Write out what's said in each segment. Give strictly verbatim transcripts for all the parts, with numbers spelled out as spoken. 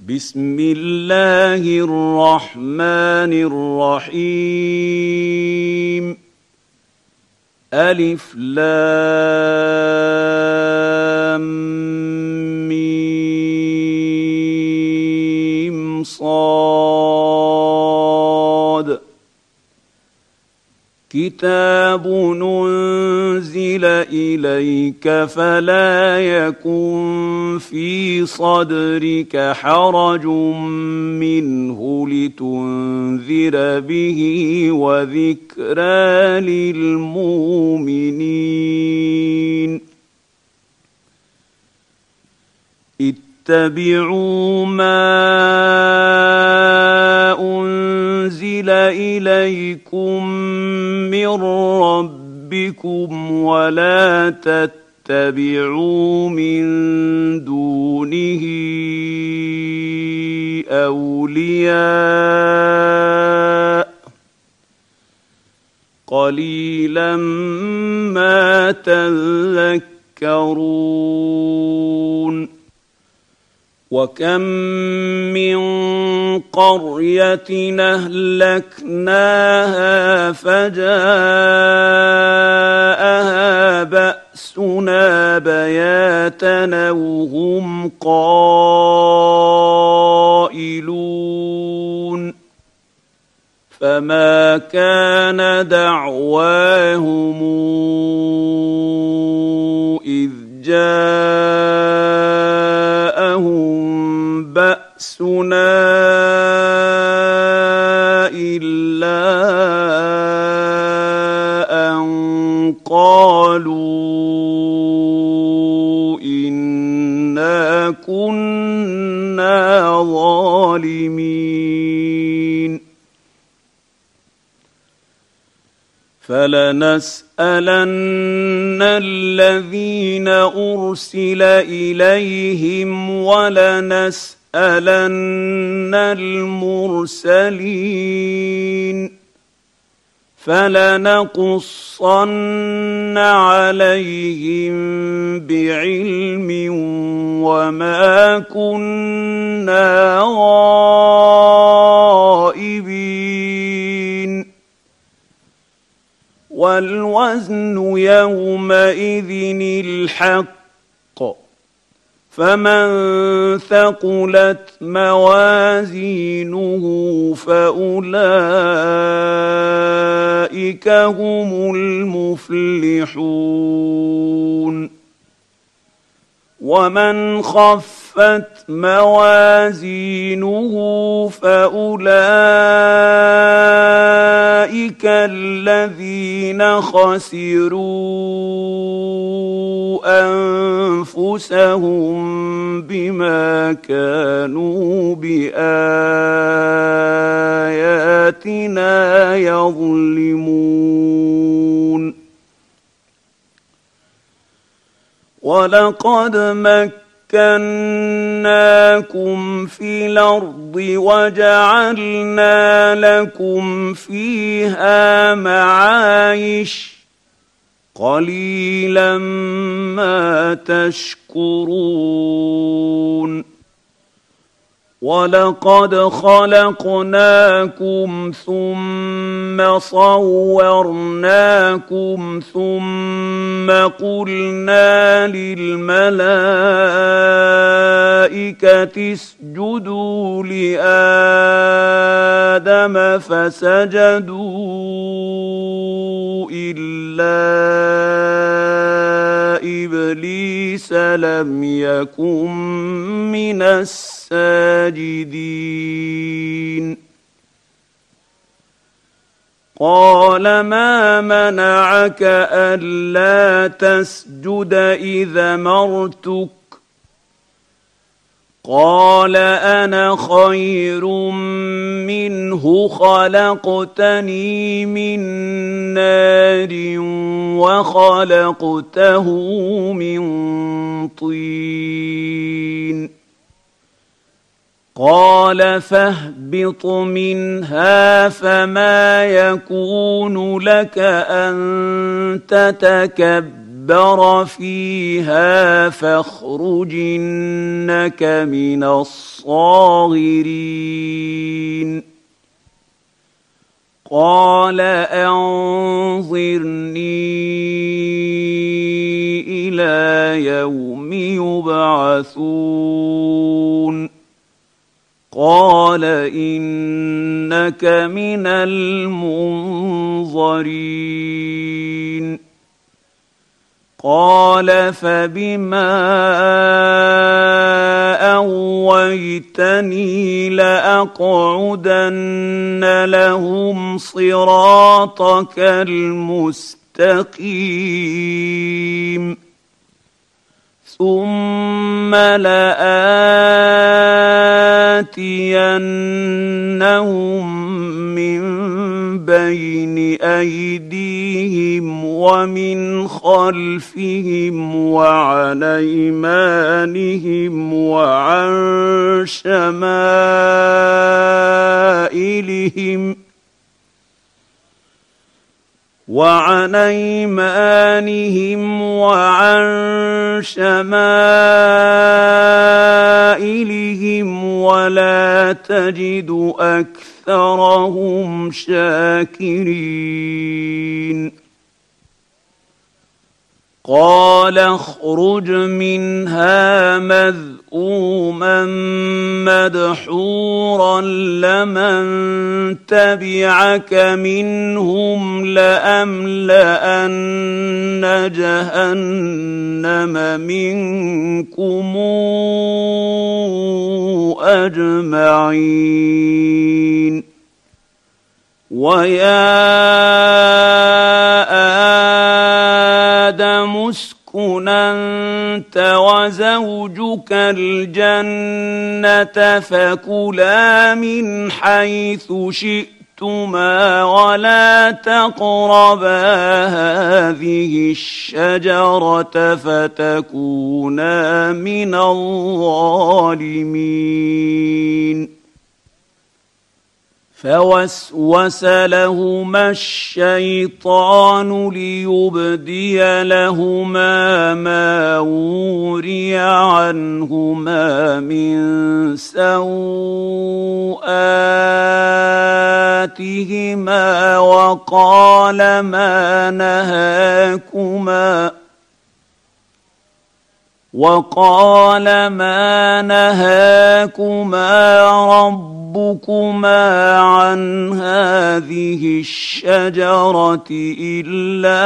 بسم الله الرحمن الرحيم. ألف لام ميم صاد. كتاب أنزل إليك فلا يكن في صدرك حرج منه لتنذر به وذكرى للمؤمنين. اتبعوا ما أنزل إليكم من ربكم ولا تتبعوا من دونه أولياء قليلا ما تذكرون. وكم من قرية أهلكناها فجاءها بأسنا بياتا وهم قائلون. فما كان دعواهم إذ جاءهم بأسنا إلا أن قالوا إنا كنا ظالمين. فلنسألن الذين أرسل إليهم ولنسألن المرسلين. فلنقصن عليهم بعلم وما كنا غائبين. والوزن يومئذ الحق. فمن ثقلت موازينه فأولئك هم المفلحون. ومن خفت موازينه فأولئك الذين خسروا أنفسهم بما كانوا بآياتنا يظلمون. ولقد مكناكم في الأرض وجعلنا لكم فيها معايش قليلا ما تشكرون. ولقد خلقناكم ثم صورناكم ثم قلنا للملائكة اسجدوا لآدم فسجدوا إلا إبليس لم يكن من الساجدين. قال ما منعك ألا تسجد إذا أمرتك؟ قال أنا خير منه خلقتني من نار وخلقته من طين. قال فاهبط منها فما يكون لك أن تتكبر تكبر فيها فاخرج إنك من الصاغرين قال أنظرني إلى يوم يبعثون قال إنك من المنظرين قال فبما أغويتني لأقعدن لهم صراطك المستقيم ثم لآتينهم من بين أيديهم ومن خلفهم وعن أيمانهم وعن شمائلهم وعن أيمانهم وعن شمائلهم ولا تجد أكثرهم شاكرين قال اخرج منها مذءوما مدحورا لمن تبعك منهم لأملأن جهنم منكم أجمعين ويا آدم اسكن أنت وزوجك الجنة فكلا من حيث شئتما ولا تقربا هذه الشجرة فتكونا من الظالمين فوسوس لهما الشيطان ليبدي لهما ما وري عنهما من سوآتهما وقال ما نهاكما وقال ما نهاكما ربكما عن هذه الشجرة إلا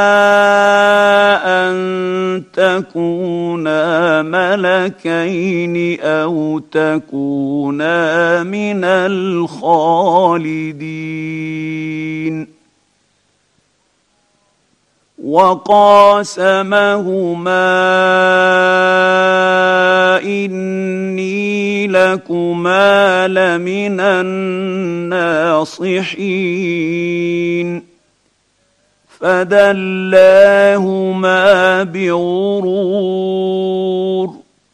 أن تكونا ملكين أو تكونا من الخالدين وقاسمهما إني لكما لمن الناصحين فدلاهما بغرور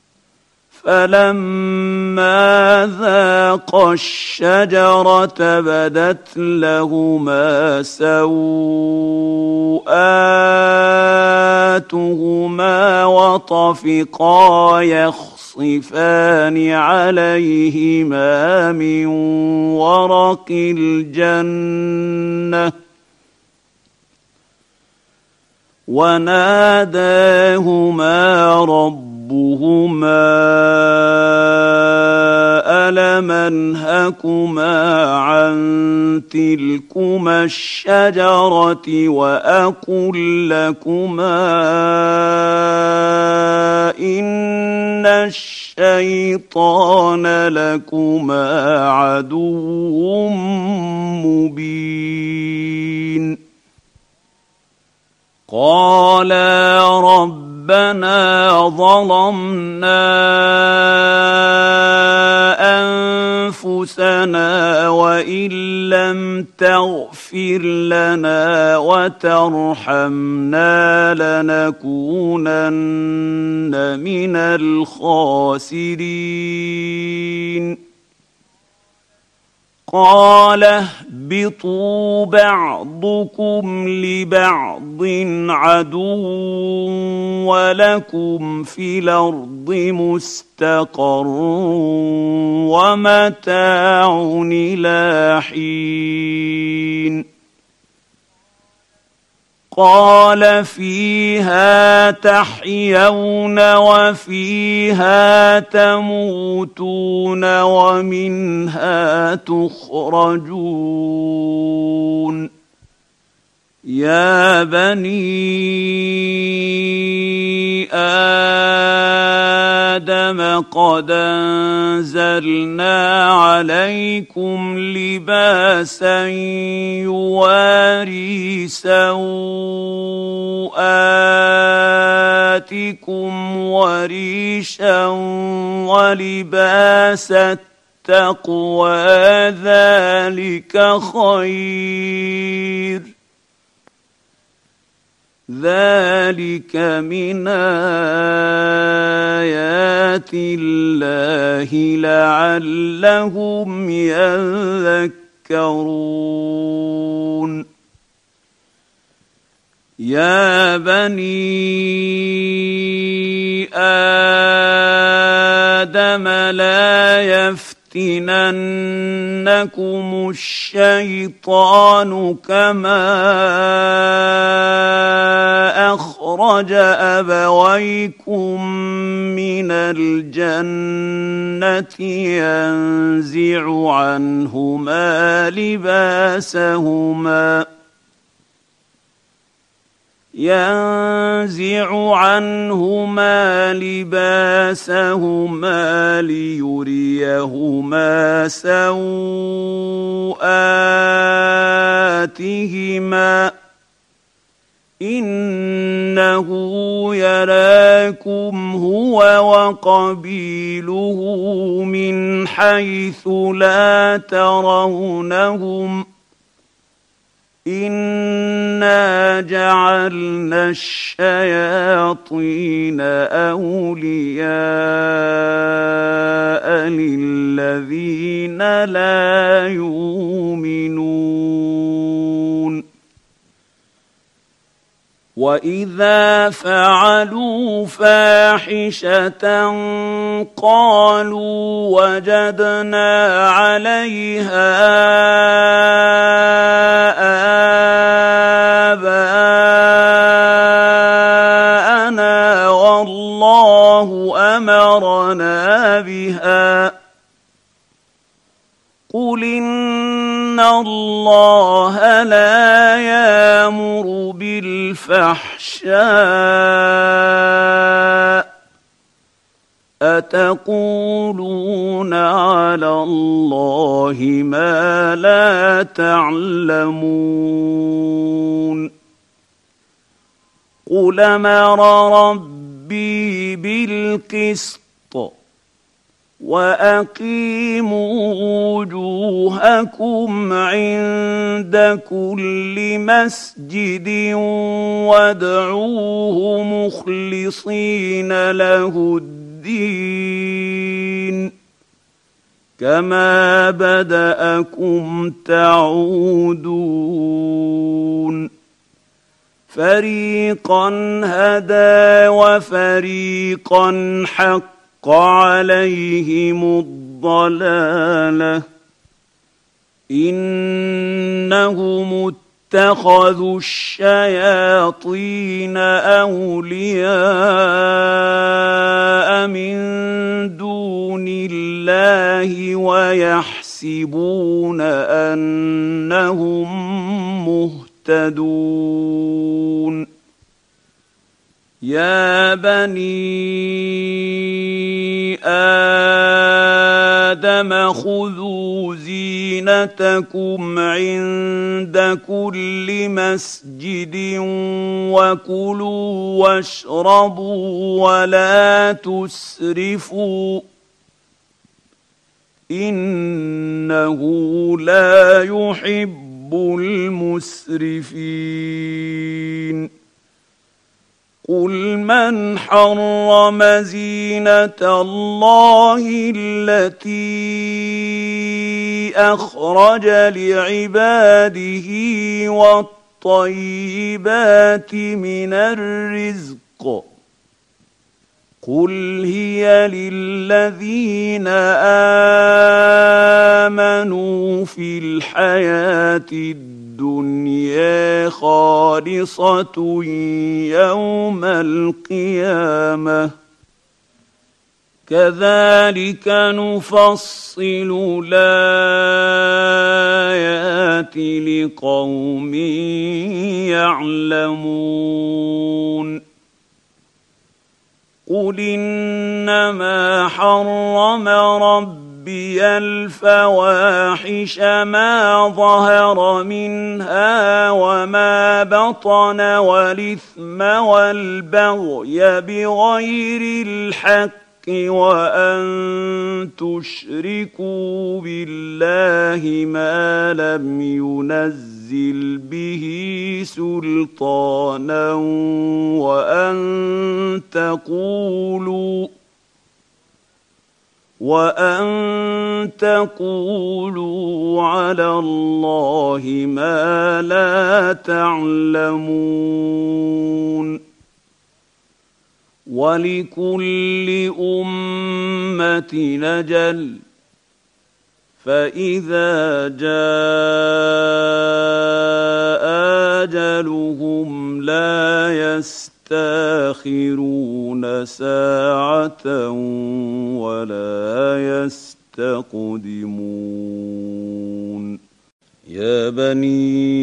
فلما ذاقا الشجرة بدت لهما سوآتهما وطفقا يخصفان عليهما من ورق الجنة وناداهما ربهما ألم أنهكما عن تلكما الشجرة وأقل لكما إن الشيطان لكما عدو مبين قالا ربنا ظلمنا أنفسنا وإن لم تغفر لنا وترحمنا لنكونن من الخاسرين قال اهبطوا بعضكم لبعض عدو ولكم في الأرض مستقر ومتاع إلى حين قال فيها تحيون وفيها تموتون ومنها تخرجون يا بني آدم قد أنزلنا عليكم لباسا يواري سوآتكم وريشا ولباس التقوى ذلك خير ذلك من آيات الله لعلهم يذكرون يا بني آدم لا يفتننكم الشيطان كما أخرج أبويكم من الجنة ينزع عنهما لباسهما ينزع عنهما لباسهما ليريهما سوآتهما إنه يراكم هو وقبيله من حيث لا ترونهم إنا جعلنا الشياطين أولياء للذين لا يؤمنون وإذا فعلوا فاحشة قالوا وجدنا عليها آباءنا والله أمرنا بها قل إن الله لا يأمر بالفحشاء أتقولون على الله ما لا تعلمون قل أمر ربي بالقسط وأقيموا وجوهكم عند كل مسجد وادعوه مخلصين له الدين كما بدأكم تعودون فريقا هدى وفريقا حق عليهم الضلالة إنهم اتخذوا الشياطين أولياء من دون الله ويحسبون أنهم مهتدون يا بني آدم خذوا زينتكم عند كل مسجد وكلوا واشربوا ولا تسرفوا إنه لا يحب يحب المسرفين. قل من حرم زينة الله التي أخرج لعباده والطيبات من الرزق قل هي للذين آمنوا في الحياة الدنيا خالصة يوم القيامة كذلك نفصل الآيات لقوم يعلمون قل إنما حرم ربي الفواحش ما ظهر منها وما بطن والإثم والبغي بغير الحق وأن تشركوا بالله ما لم ينزل به سلطانا وأن تقولوا وأن تقولوا على الله ما لا تعلمون ولكل أمة أجل فإذا جاء أجلهم لا يستأخرون ساعة ولا يستقدمون يا بني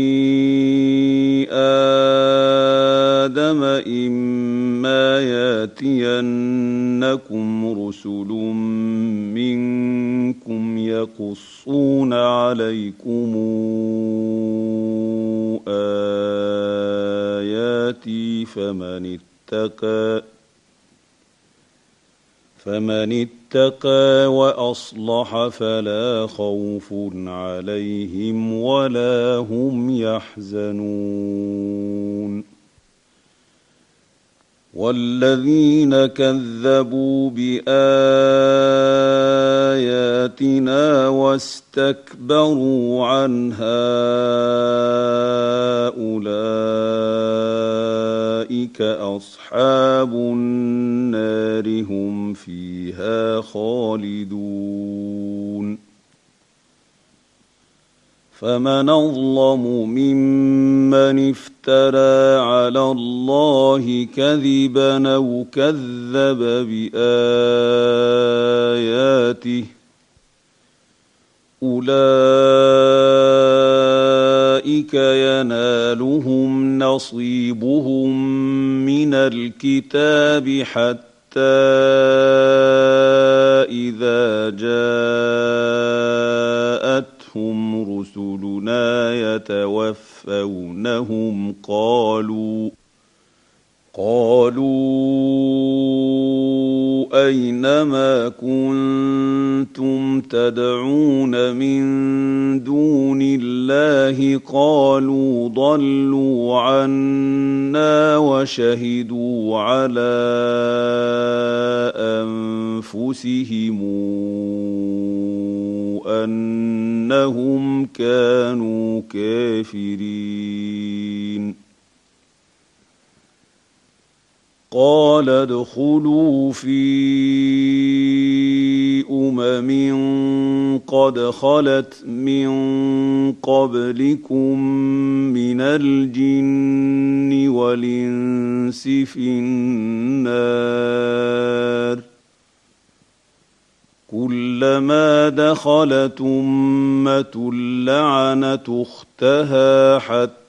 آدم إما يأتينكم رسل منكم يقصون عليكم آياتي فمن اتقى فمن اتقى وأصلح فلا خوف عليهم ولا هم يحزنون والذين كذبوا بآياتنا واستكبروا عنها أولئك أصحاب النار هم فيها خالدون فمن أظلم ممن افترى على الله كذبا أو كذب بآياته أولئك ينالهم نصيبهم من الكتاب حتى إذا جاءتهم رسلنا يتوفونهم قالوا قالوا أين ما كنتم تدعون من دون الله قالوا ضلوا عنا وشهدوا على أنفسهم أنهم كانوا كافرين قال ادخلوا في أمم قد خلت من قبلكم من الجن والإنس في النار كلما دخلت أمة لعنت أختها حتى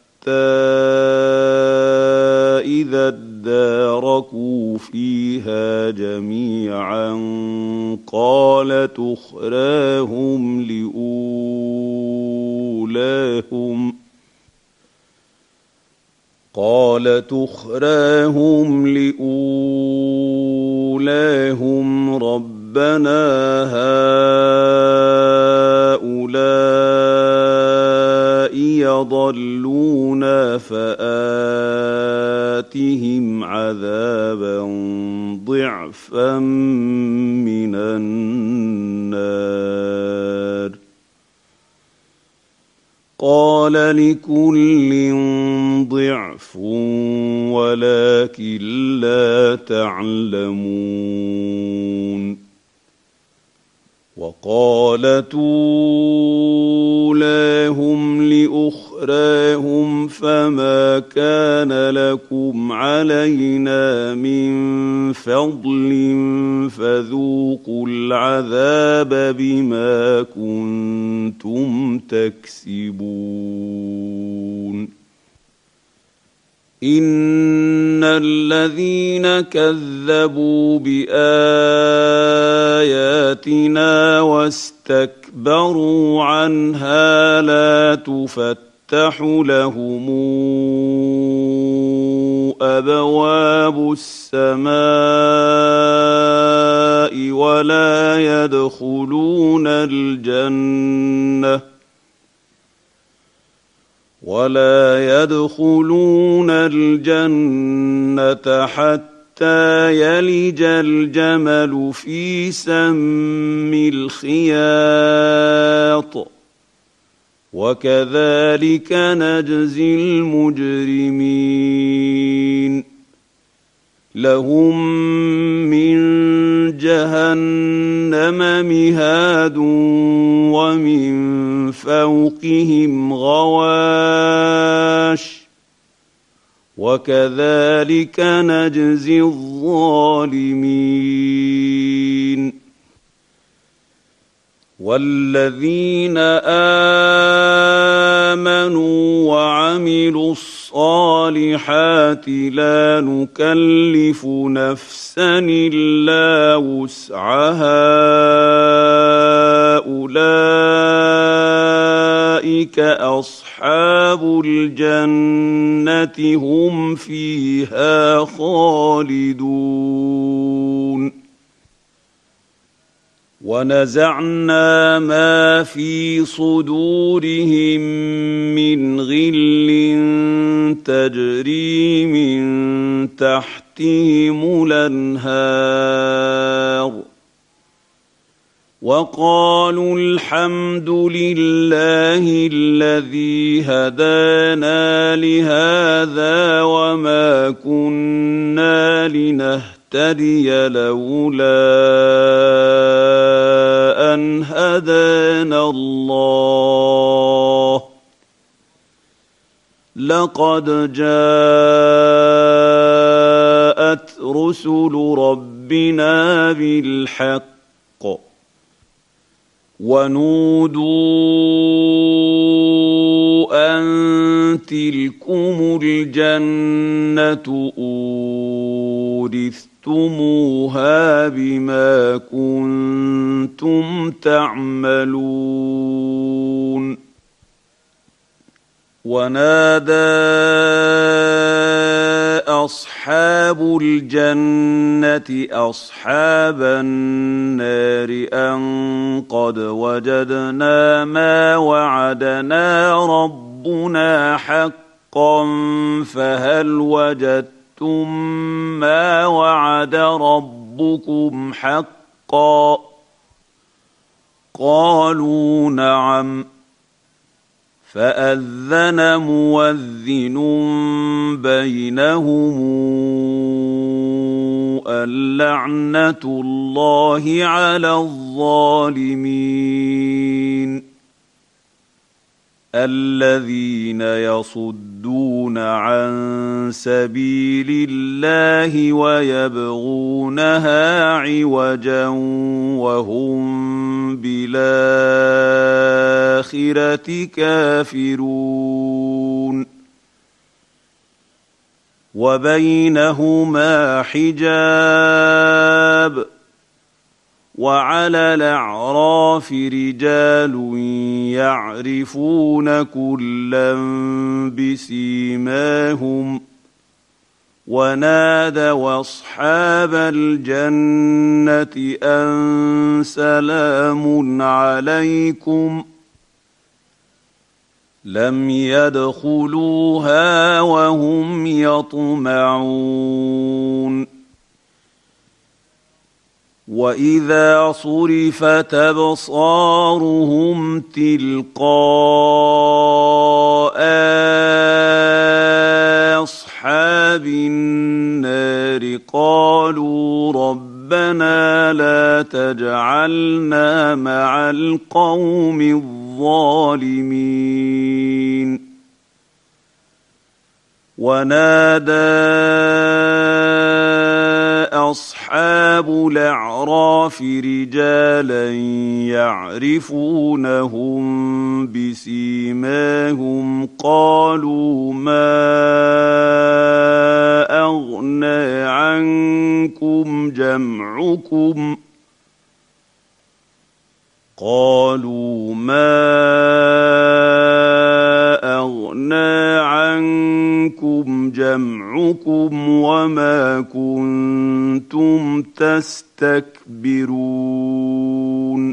إذا اداركوا فيها جميعا قالت أخراهم لأولاهم قالت أخراهم لأولاهم ربنا هؤلاء يضلون فآتهم ضعفا من النار قال لكل ضعف ولكن لا تعلمون وقالت أولاهم لأخراهم فما كان لكم علينا من فضل فذوقوا العذاب بما كنتم تكسبون إن الذين كذبوا بآياتنا واستكبروا عنها لا تفتح لهم أبواب السماء ولا يدخلون الجنة ولا يدخلون الجنة حتى يلج الجمل في سم الخياط وكذلك نجزي المجرمين لهم من جهنم مهاد ومن فوقهم غواش وكذلك نجزي الظالمين والذين آمنوا وعملوا الصالحات لا نكلف نفسا إلا وسعها أولئك أصحاب الجنة هم فيها خالدون ونزعنا ما في صدورهم من غل تجري من تحتهم الأنهار وقالوا الحمد لله الذي هدانا لهذا وما كنا لنهتدي لولا أن هدانا الله لقد جاءت رسل ربنا بالحق ونودوا أن تلكم الجنة أورثتموها بما كنتم تعملون ونادى أصحاب الجنة أصحاب النار أن قد وجدنا ما وعدنا ربنا حقا فهل وجدتم ما وعد ربكم حقا قالوا نعم فأذن مؤذن بينهم اللعنة الله على الظالمين الذين يصدون عن سبيل الله ويبغونها عوجا وهم بالآخرة كافرون وبينهما حجاب وعلى الأعراف رجال يعرفون كلا بسيماهم ونادوا أصحاب الجنة أن سلام عليكم لم يدخلوها وهم يطمعون وإذا صرفت أبصارهم تلقاء أصحاب النار قالوا ربنا لا تجعلنا مع القوم الظالمين ونادى أصحاب الأعراف رجالا يعرفونهم بسيماهم قالوا ما أغنى عنكم جمعكم قالوا ما أغنى عنكم جمعكم وما كنتم تستكبرون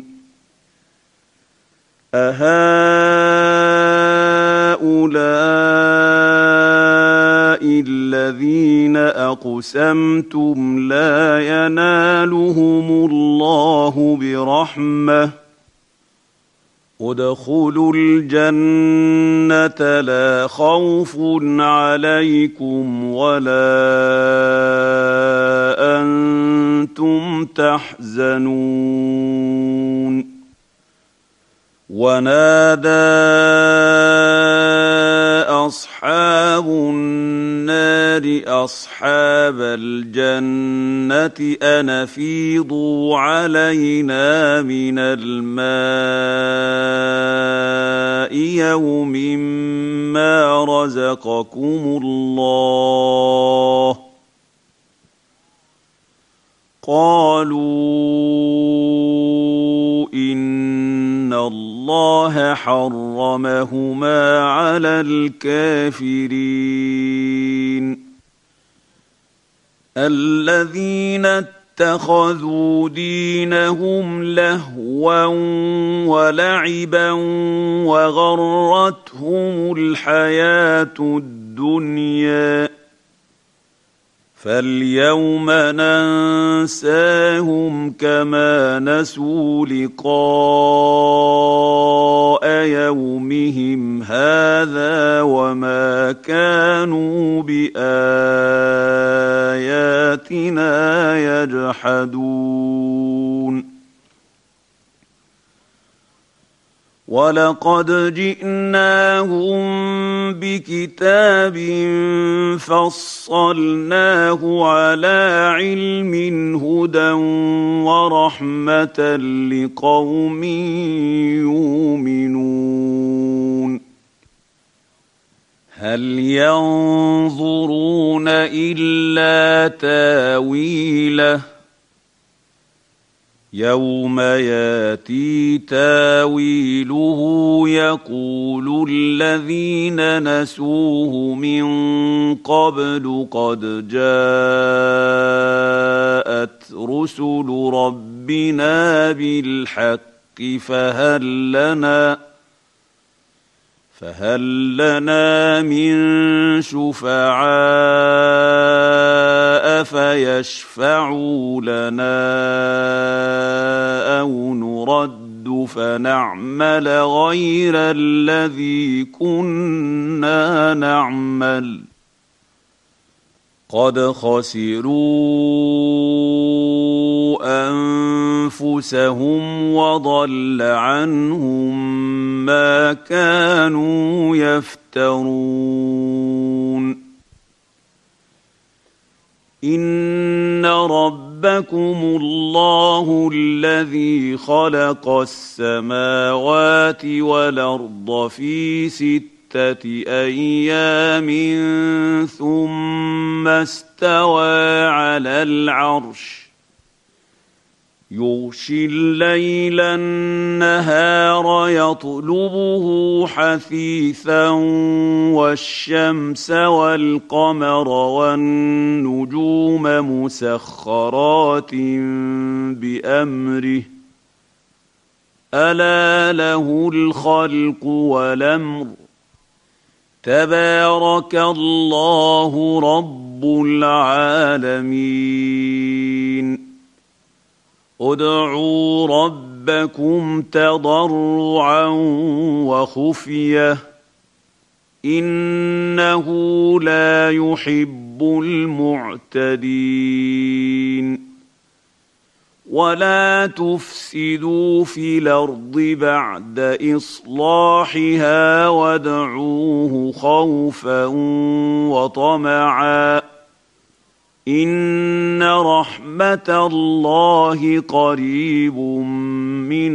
أهؤلاء الذين أقسمتم لا ينالهم الله برحمة ادخلوا الجنة لا خوف عليكم ولا أنتم تحزنون ونادى أصحاب النار أصحاب الجنة أن أفيضوا علينا من الماء يوم ما رزقكم الله قالوا إن الله حرمهما على الكافرين الذين اتخذوا دينهم لهوا ولعبا وغرتهم الحياة الدنيا فاليوم ننساهم كما نسوا لقاء يومهم هذا وما كانوا بآياتنا يجحدون ولقد جئناهم بكتاب فصلناه على علم هدى ورحمة لقوم يؤمنون هل ينظرون إلا تاويله يوم ياتي تاويله يقول الذين نسوه من قبل قد جاءت رسل ربنا بالحق فهل لنا فهل لنا من شفعاء فيشفعوا لنا أو نرد فنعمل غير الذي كنا نعمل قد خسروا أنفسهم وضل عنهم ما كانوا يفترون إن ربكم الله الذي خلق السماوات والأرض في ستة أيام ثم استوى على العرش يغشي الليل النهار يطلبه حثيثا والشمس والقمر والنجوم مسخرات بأمره ألا له الخلق والأمر تبارك الله رب العالمين ادعوا ربكم تضرعا وخفيه انه لا يحب المعتدين ولا تفسدوا في الارض بعد اصلاحها وادعوه خوفا وطمعا ان رحمه الله قريب من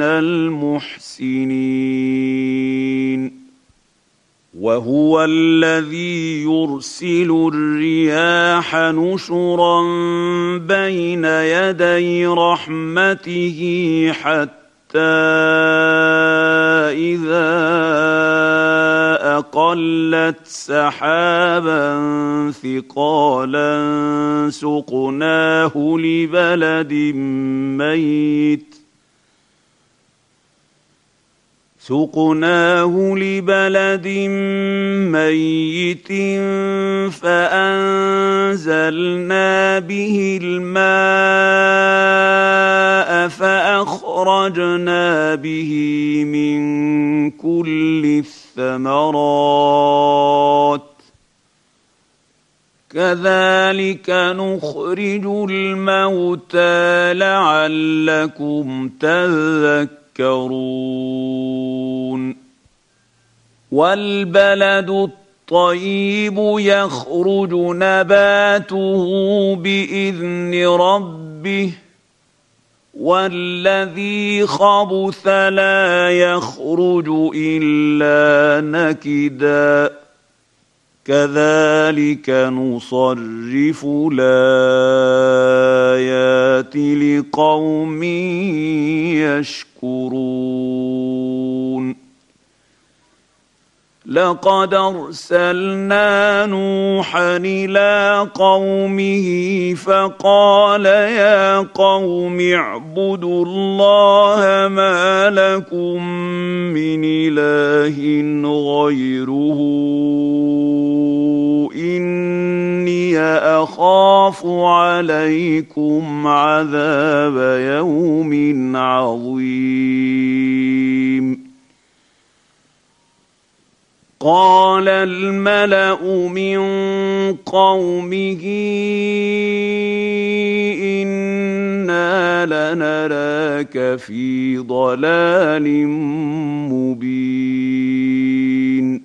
المحسنين وهو الذي يرسل الرياح نشرا بين يدي رحمته حتى إذا أقلت سحابا ثقالا سقناه لبلد ميت سقناه لبلد ميت فأنزلنا به الماء فأخرجنا به من كل الثمرات كذلك نخرج الموتى لعلكم تذكرون والبلد الطيب يخرج نباته بإذن ربه والذي خبث لا يخرج إلا نكدا كذلك نصرف الآيات لقوم يشكرون لقد أرسلنا نوحا إلى قومه فقال يا قوم اعبدوا الله ما لكم من إله غيره إني أخاف عليكم عذاب يوم عظيم قال الملأ من قومه إنا لنراك في ضلال مبين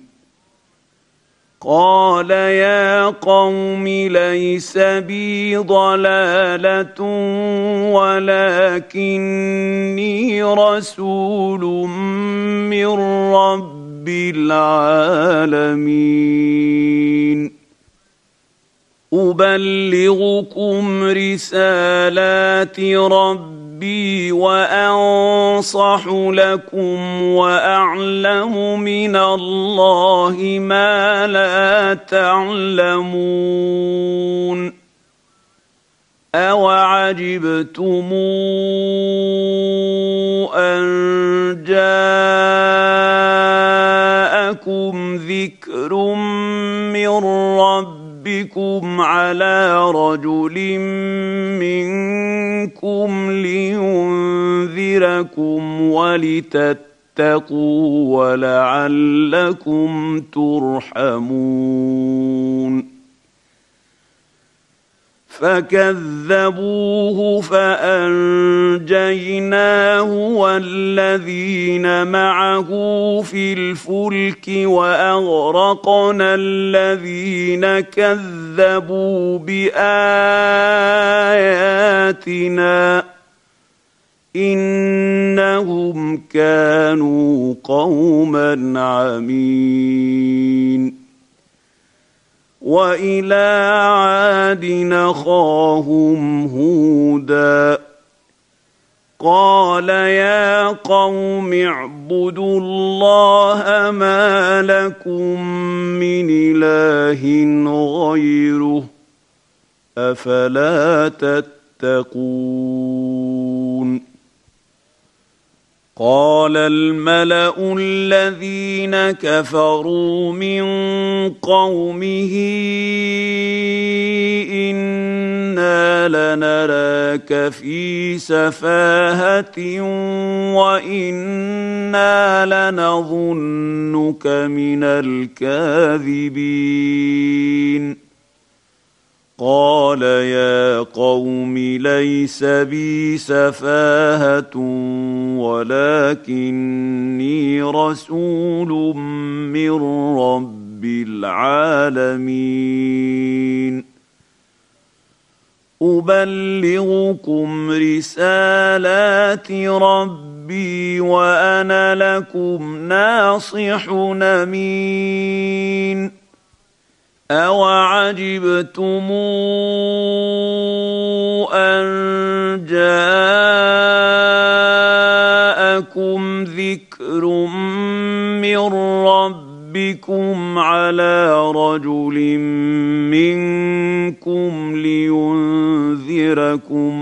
قال يا قوم ليس بي ضلالة ولكني رسول من رب العالمين أبلغكم رسالات ربي وأنصح لكم وأعلم من الله ما لا تعلمون أوعجبتم أن جاءكم ذكر من ربكم على رجل منكم لينذركم ولتتقوا ولعلكم ترحمون فكذبوه فأنجيناه والذين معه في الفلك وأغرقنا الذين كذبوا بآياتنا إنهم كانوا قوما عمين وإلى عاد أخاهم هودا قال يا قوم اعبدوا الله ما لكم من إله غيره أفلا تتقون قال الملأ الذين كفروا من قومه إنا لنراك في سفاهة وإنا لنظنك من الكاذبين قال يا قوم ليس بي سفاهة ولكني رسول من رب العالمين أبلغكم رسالات ربي وأنا لكم ناصح أمين أَوَعَجِبْتُمْ أَنْ جَاءَكُمْ ذِكْرٌ مِّنْ رَبِّكُمْ عَلَى رَجُلٍ مِّنْكُمْ لِيُنْذِرَكُمْ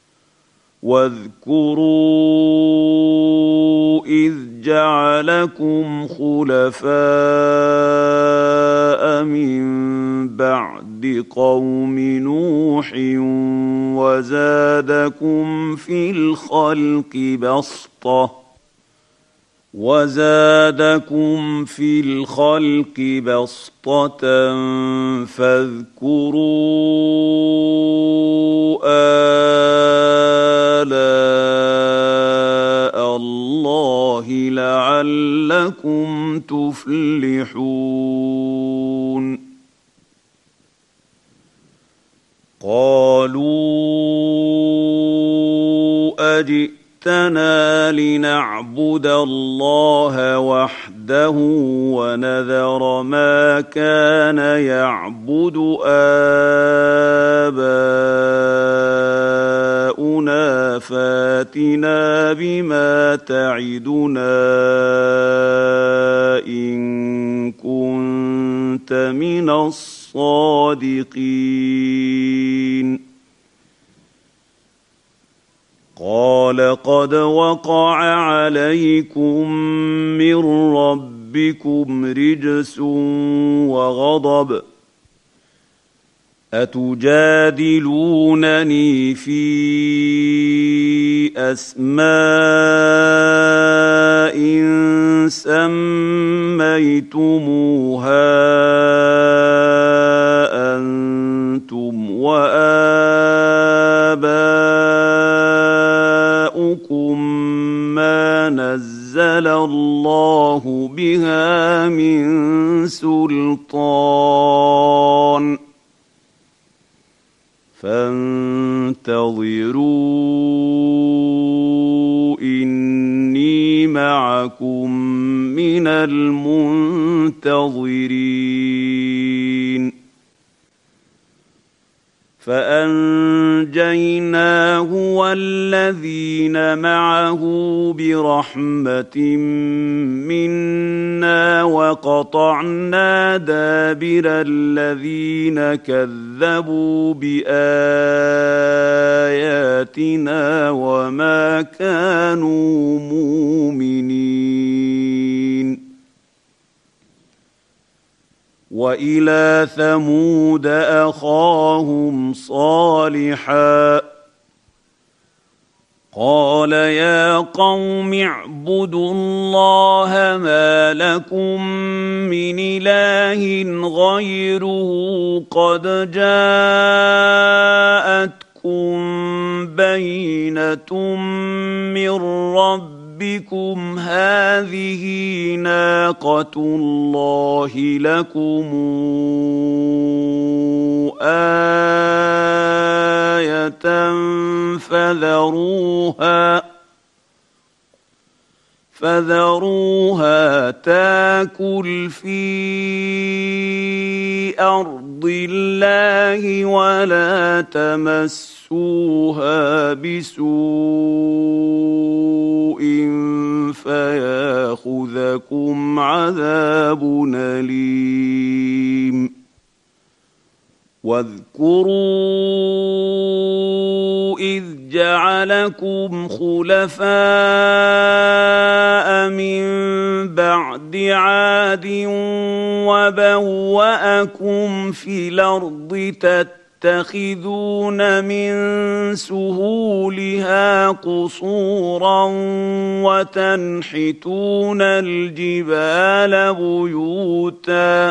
واذكروا إذ جعلكم خلفاء من بعد قوم نوح وزادكم في الخلق بسطة وزادكم في الخلق بسطة فاذكروا آلاء الله لعلكم تفلحون قالوا أجئتنا لنعبد الله وحده ونذر ما كان يعبد آباؤنا فاتنا بما تعدنا إن كنت من الصادقين قال قد وقع عليكم من ربكم رجس وغضب أتجادلونني في أسماء سميتموها أنتم وآباؤكم ما نزل الله بها من سلطان فانتظروا إني معكم من المنتظرين فأنجيناه والذين معه برحمة منا وقطعنا دابر الذين كذبوا بآياتنا وما كانوا مؤمنين وإلى ثمود أخاهم صالحا قال يا قوم اعبدوا الله ما لكم من إله غيره قد جاءتكم بينة من ربكم بكم هذه ناقة الله لكم آية فذروها فذروها تاكل في أرض الله ولا تمسوها بسوء فياخذكم عذاب أليم واذكروا إذ جعلكم خلفاء من بعد عاد وبوأكم في الأرض تتخذون من سهولها قصورا وتنحتون الجبال بيوتا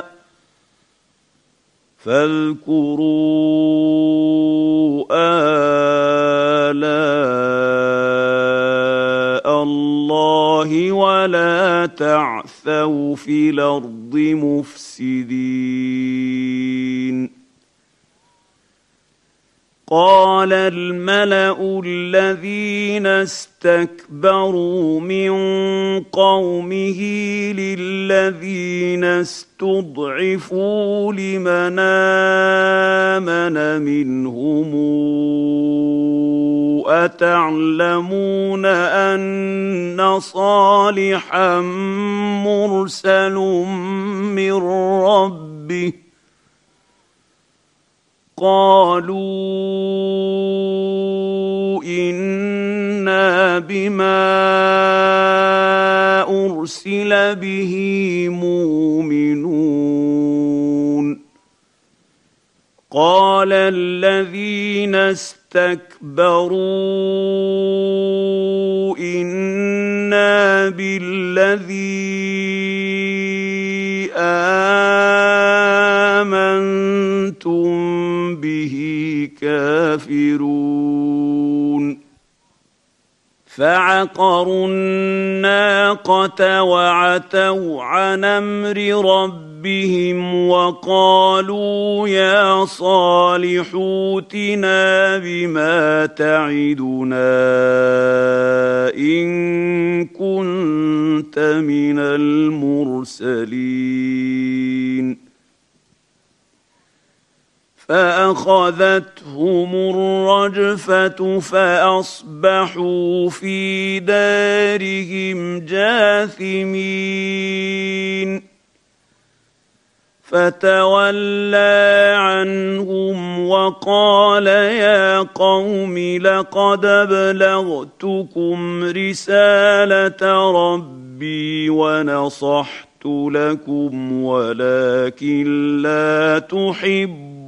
فاذكروا آلاء الله ولا تعثوا في الأرض مفسدين. قال الملأ الذين استكبروا من قومه للذين استضعفوا لمن آمن منهم أتعلمون أن صالحا مرسل من ربه قالوا إنا بما أرسل به مؤمنون. قال الذين استكبروا إنا بالذي آمنتم به كافرون. فعقروا الناقة وعتوا عن أمر ربهم وقالوا يا صالح ائتنا بما تعدنا إن كنت من المرسلين. فأخذتهم الرجفة فأصبحوا في دارهم جاثمين. فتولى عنهم وقال يا قوم لقد أبلغتكم رسالة ربي ونصحت لكم ولكن لا تحبون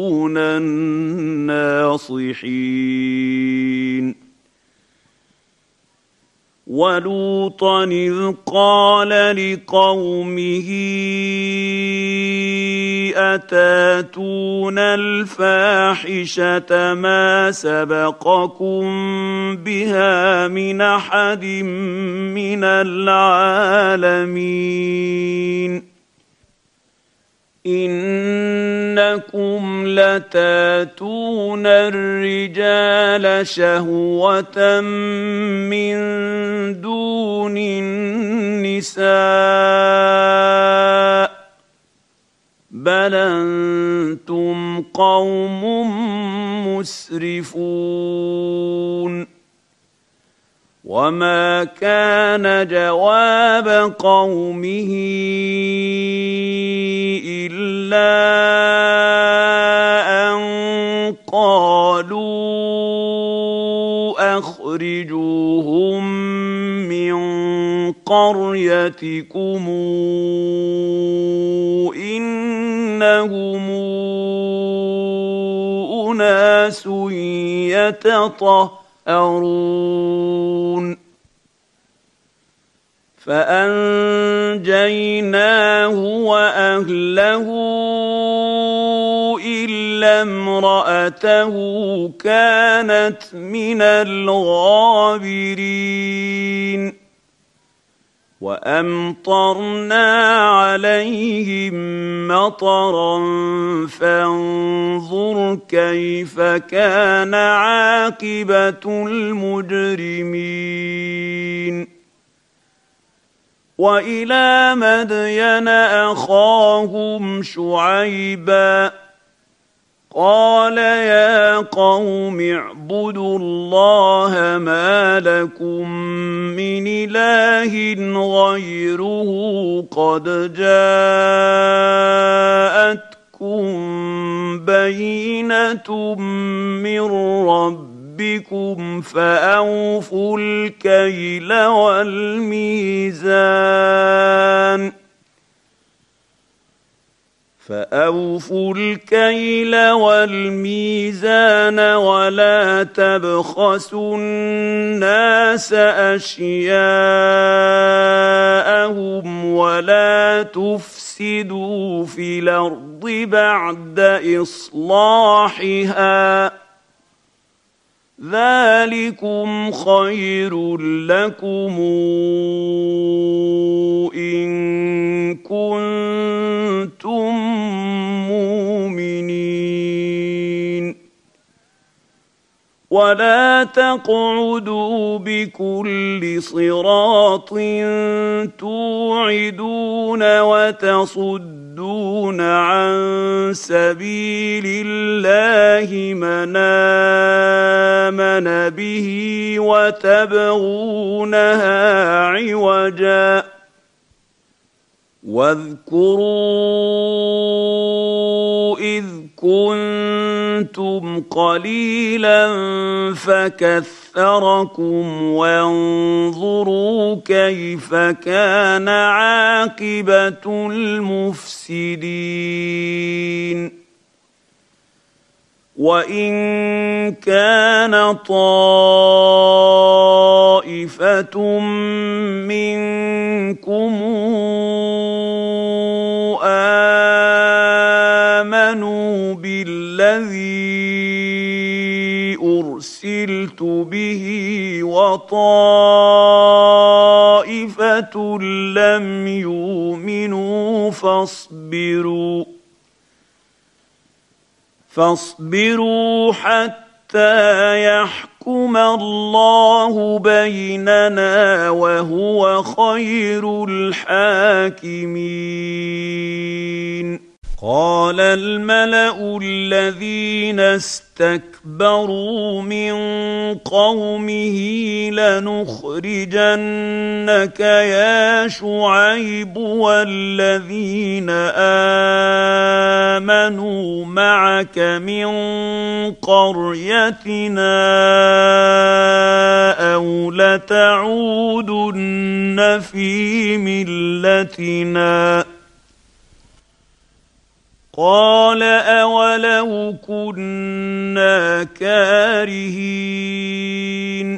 الناصحين. ولوطا إذ قال لقومه أتاتون الفاحشة ما سبقكم بها من أحد من العالمين إنكم لتاتون الرجال شهوة من دون النساء بل أنتم قوم مسرفون. وما كان جواب قومه إلا أن قالوا أخرجوهم من قريتكم إنهم أناس يتطهرون. فأنجيناه وأهله إلا امرأته كانت من الغابرين. وأمطرنا عليهم مطرا فانظر كيف كان عاقبة المجرمين. وإلى مدين أخاهم شعيبا قال يا قوم اعبدوا الله ما لكم من إله غيره قد جاءتكم بينة من ربكم ربكم فأوفوا الكيل والميزان فأوفوا الكيل والميزان ولا تبخسوا الناس أشياءهم ولا تفسدوا في الأرض بعد إصلاحها ذلكم خير لكم إن كنتم مؤمنين ولا تقعدوا بكل صراط توعدون وتصدون عن سبيل الله من آمن به وتبغونها عوجا واذكروا إذ كنتم قليلا فكثركم وانظروا كيف كان عاقبة المفسدين وإن كان طائفة منكم آمنوا بالذي أرسلت به وطائفة لم يؤمنوا فاصبروا فاصبروا حتى يحكم الله بيننا وهو خير الحاكمين قال الملأ الذين استكبروا من قومه لنخرجنك يا شعيب والذين آمنوا معك من قريتنا أو لتعودن في ملتنا قال أولو كنا كارهين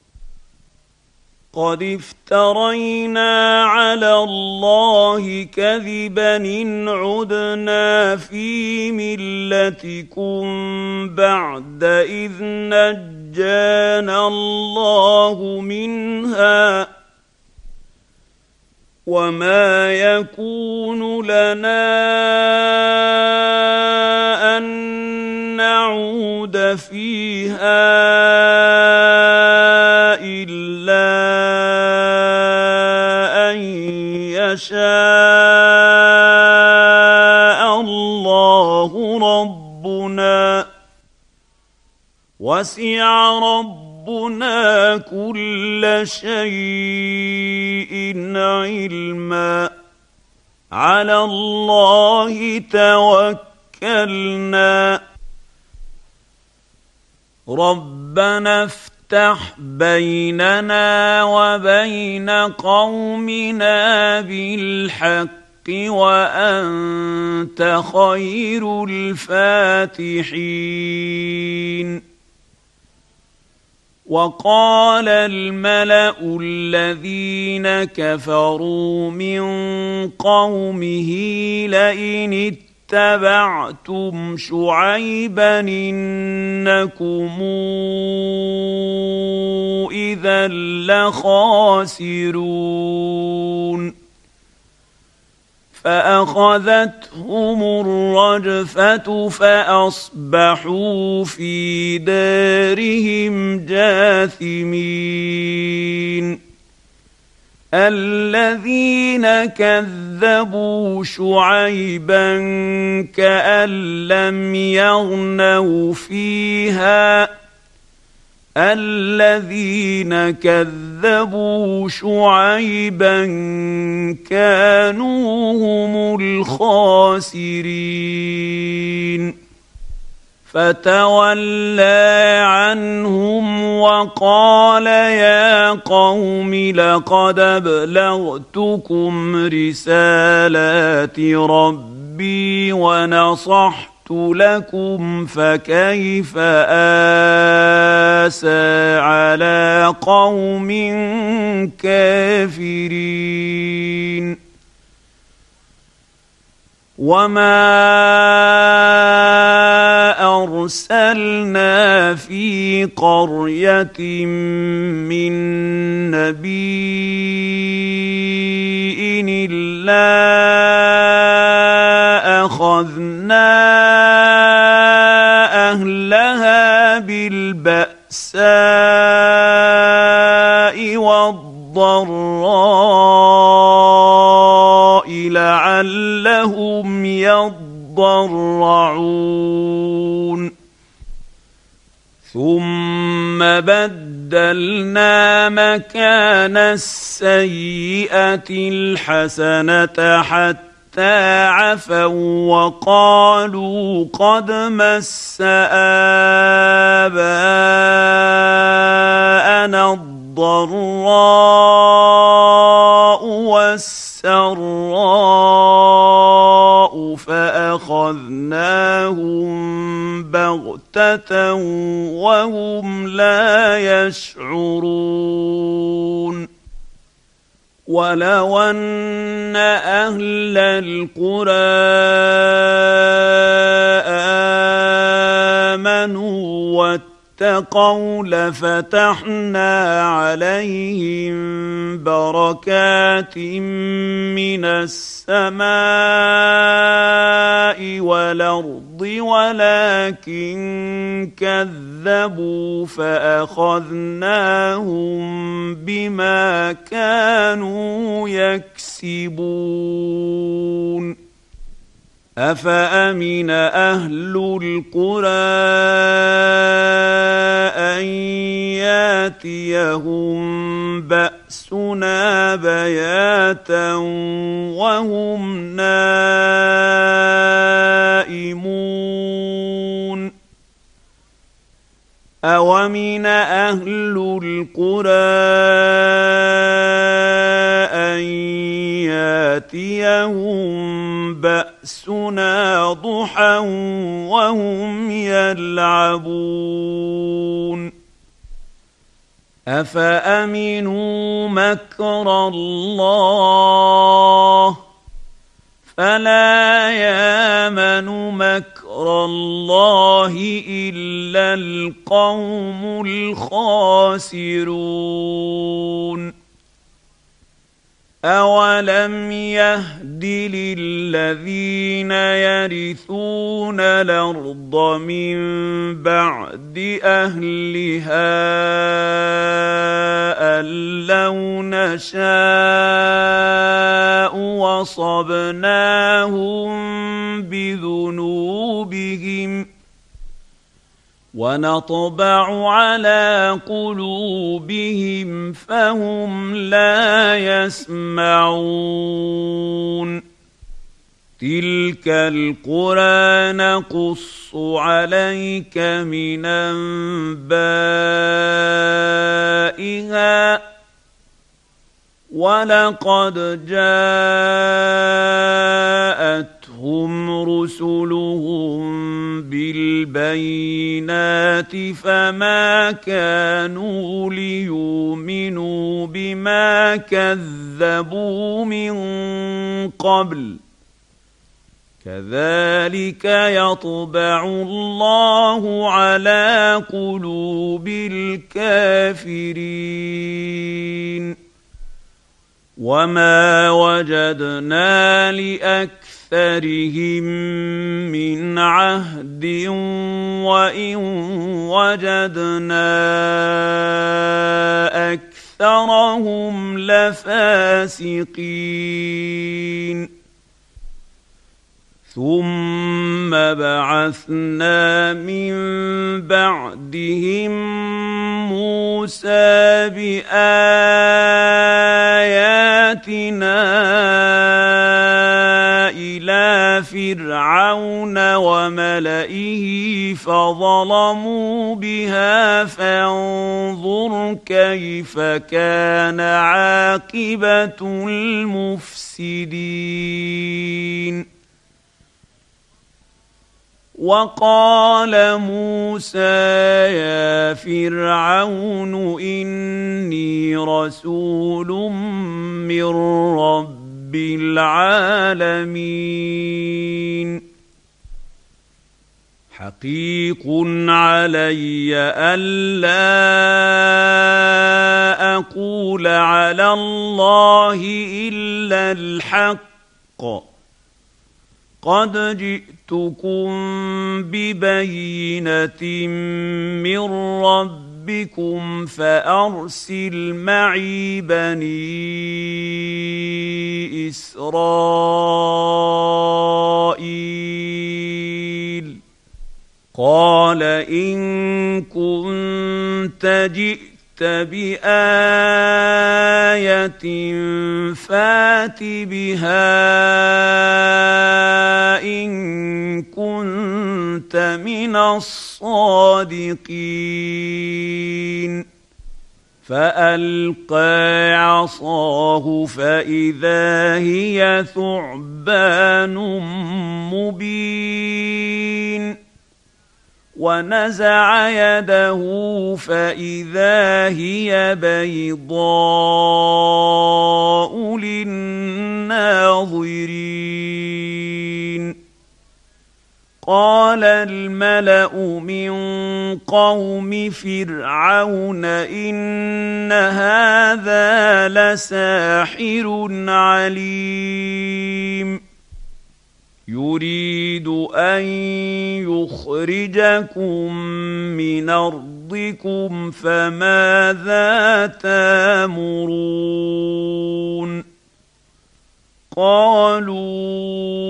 قد افترينا على الله كذبا إن عدنا في ملتكم بعد إذ نجانا الله منها وما يكون لنا أن نعود فيها إلا أن يشاء الله ربنا وسع ربنا كل شيء علما على الله توكلنا ربنا افتح بيننا وبين قومنا بالحق وأنت خير الفاتحين وقال الملأ الذين كفروا من قومه لئن اتبعتم شعيبا إنكم إذا لخاسرون فأخذتهم الرجفة فأصبحوا في دارهم جاثمين الذين كذبوا شعيبا كأن لم يغنوا فيها الذين كذبوا شعيبا كانوا هم الخاسرين فتولى عنهم وقال يا قوم لقد أبلغتكم رسالات ربي ونصحت لكم فكيف آسى على قوم كافرين وما أرسلنا في قرية من نبي إلا أخذنا أهلها بالبأساء والضراء لعلهم يضرعون ثم بدلنا مكان السيئة الحسنة حتى عفوا وقالوا قد مس آباءنا الضراء والسراء فأخذناهم بغتة وهم لا يشعرون ولو أن أهل القرى آمنوا واتقوا لفتحنا عليهم بركات من السماء والأرض ولكن كذبوا فأخذناهم بما كانوا يكسبون أفأمن أهل القرى أن ياتيهم بأسنا بياتا وهم نائمون أومن أهل القرى أن ياتيهم بأسنا ضحى وهم يلعبون أفأمنوا مكر الله فلا يامن مكر الله إلا القوم الخاسرون أولم يهد للذين يرثون الأرض من بعد أهلها أن لو نشاء وصبناهم بذنوبهم ونطبع على قلوبهم فهم لا يسمعون تلك القرى نقص عليك من أنبائها ولقد جاءتهم رسلهم بالبينات فما كانوا ليؤمنوا بما كذبوا من قبل كذلك يطبع الله على قلوب الكافرين وما وجدنا لأكثرهم من عهد وإن وجدنا أكثرهم لفاسقين ثم بعثنا من بعدهم موسى بآياتنا إلى فرعون فرعون وملئه فظلموا بها فانظر كيف كان عاقبة المفسدين. وقال موسى يا فرعون إني رسول من رب العالمين حقيق علي ألا أقول على الله إلا الحق قد جئتكم ببينة من ربكم فأرسل معي بني إسرائيل. قال إن كنت جئت بآية فات بها إن كنت من الصادقين. فألقى عصاه فإذا هي ثعبان مبين ونزع يده فإذا هي بيضاء للناظرين. قال الملأ من قوم فرعون إن هذا لساحر عليم يريد أن يخرجكم من أرضكم فماذا تأمرون. قالوا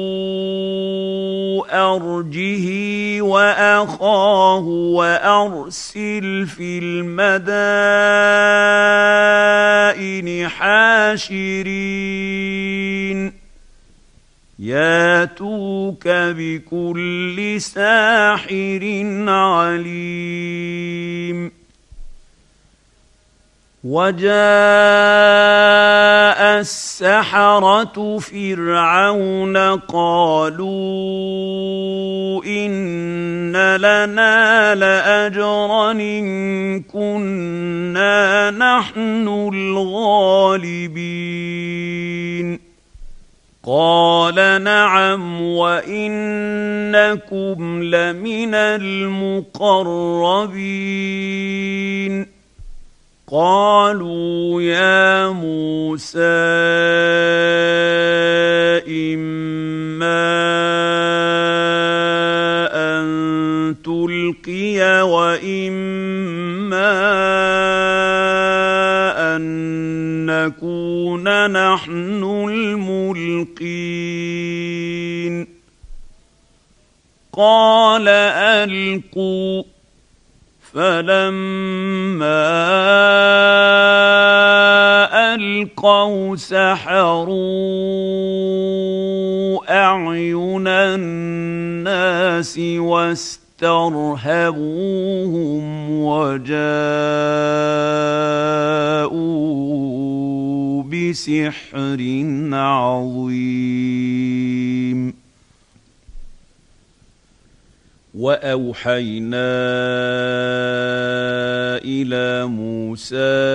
أرجه وأخاه وأرسل في المدائن حاشرين ياتوك بكل ساحر عليم. وجاء السحرة فرعون قالوا إن لنا لأجرا إن كنا نحن الغالبين. قال نعم وإنكم لمن المقربين. قالوا يا موسى إما أن تلقي وإما أن نكون نحن الملقين. قال ألقوا فلما ألقوا سحروا أعين الناس واسترهبوهم وجاءوا بسحر عظيم. وأوحينا إلى موسى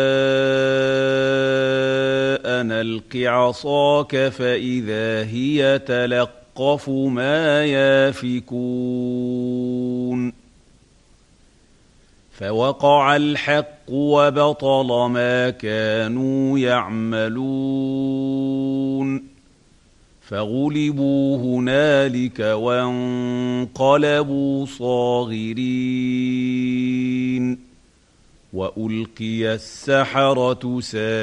أن ألق عصاك فإذا هي تلقف ما يافكون. فوقع الحق وبطل ما كانوا يعملون. فغلبوا هنالك وانقلبوا صاغرين. وألقي السحرة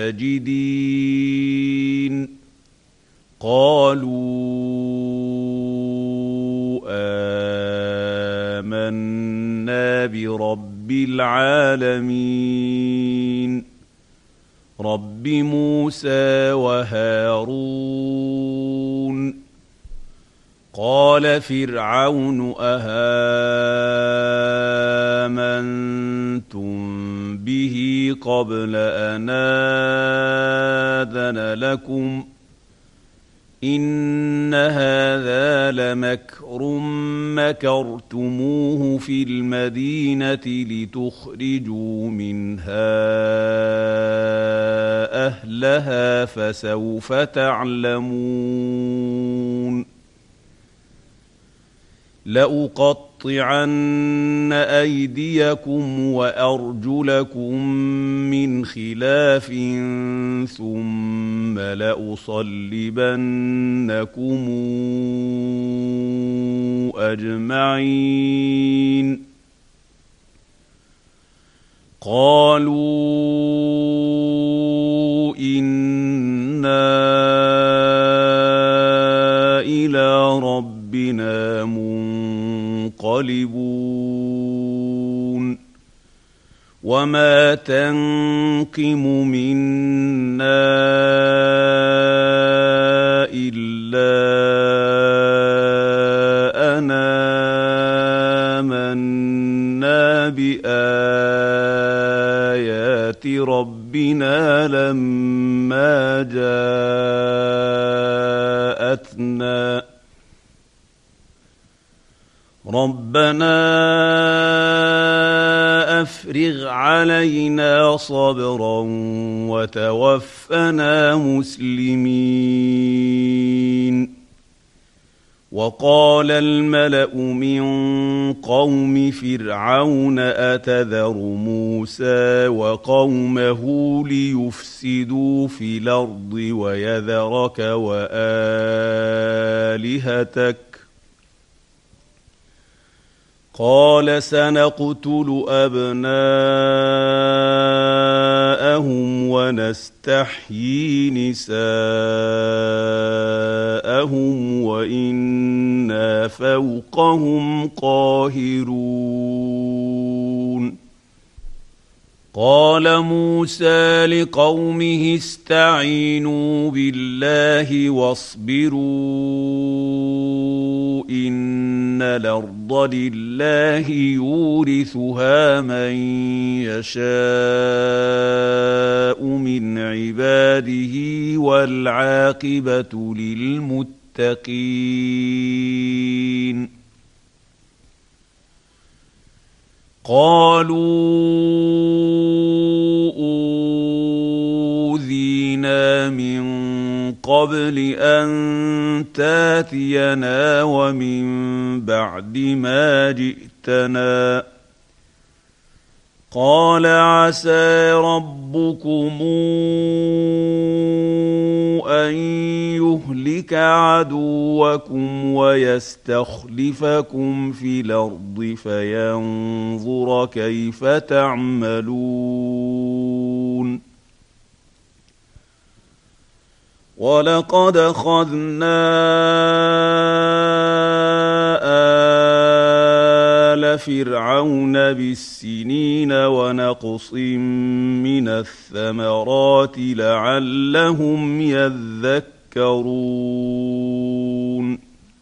ساجدين. قالوا آمنا برب العالمين رب موسى وهارون. قال فرعون أهامنتم به قبل أن آذن لكم إن هذا لمكر مكرتموه في المدينة لتخرجوا منها أهلها فسوف تعلمون لأقطعن أيديكم وأرجلكم من خلاف ثم لأصلبنكم أجمعين قالوا إنا إلى ربنا منقلبون وما تنقم منا إلا أن آمنا بآيات ربنا لما جاءتنا ربنا أفرغ علينا صبرا وتوفنا مسلمين وقال الملأ من قوم فرعون أتذر موسى وقومه ليفسدوا في الأرض ويذرك وآلهتك قال سنقتل أبناءهم ونستحيي نساءهم وإنا فوقهم قاهرون قال موسى لقومه استعينوا بالله واصبروا إن الأرض لله يورثها من يشاء من عباده والعاقبة للمتقين قالوا أوذينا من قبل أن تاتينا ومن بعد ما جئتنا قال عسى ربكم أن يهلك عدوكم ويستخلفكم في الأرض فينظر كيف تعملون ولقد أخذنا آل فرعون بالسنين ونقص من الثمرات لعلهم يذكرون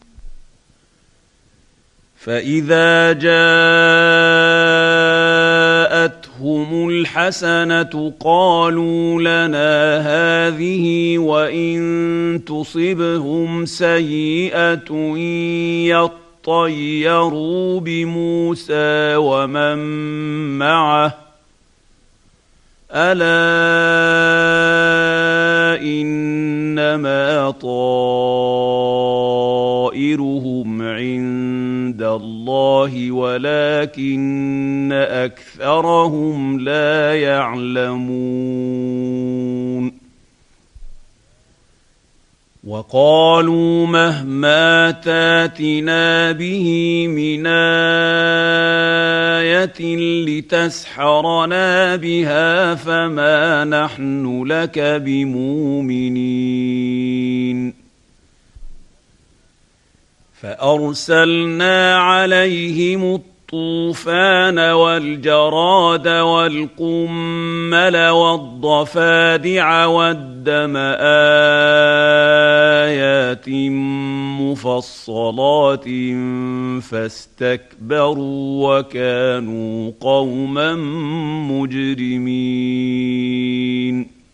فإذا جاءتهم الحسنة قالوا لنا هذه وإن تصبهم سيئة يطيروا بموسى ومن معه ألا إنما طائرهم عند الله ولكن أكثرهم لا يعلمون وقالوا مهما تاتنا به من آية لتسحرنا بها فما نحن لك بمؤمنين فأرسلنا عليهم الطوفان والجراد والقمل والضفادع والدم آيات مفصلات فاستكبروا وكانوا قوما مجرمين.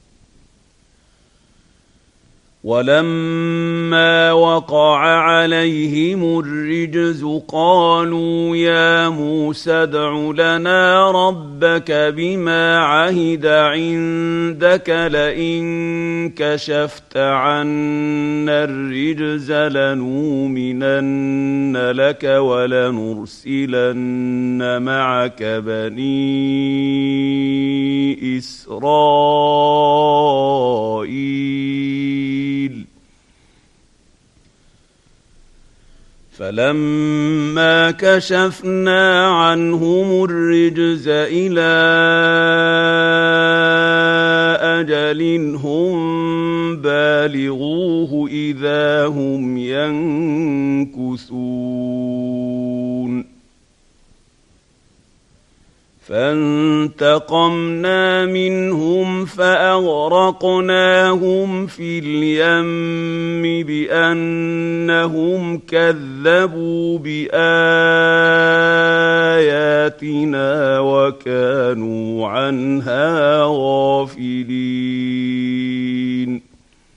ولما وقع عليهم الرجز قالوا يا موسى ادع لنا ربك بما عهد عندك لئن كشفت عنا الرجز لنؤمنن لك ولنرسلن معك بني إسرائيل. فلما كشفنا عنهم الرجز إلى أجل هم بالغوه إذا هم ينكثون. فانتقمنا منهم فأغرقناهم في اليم بأنهم كذبوا بآياتنا وكانوا عنها غافلين.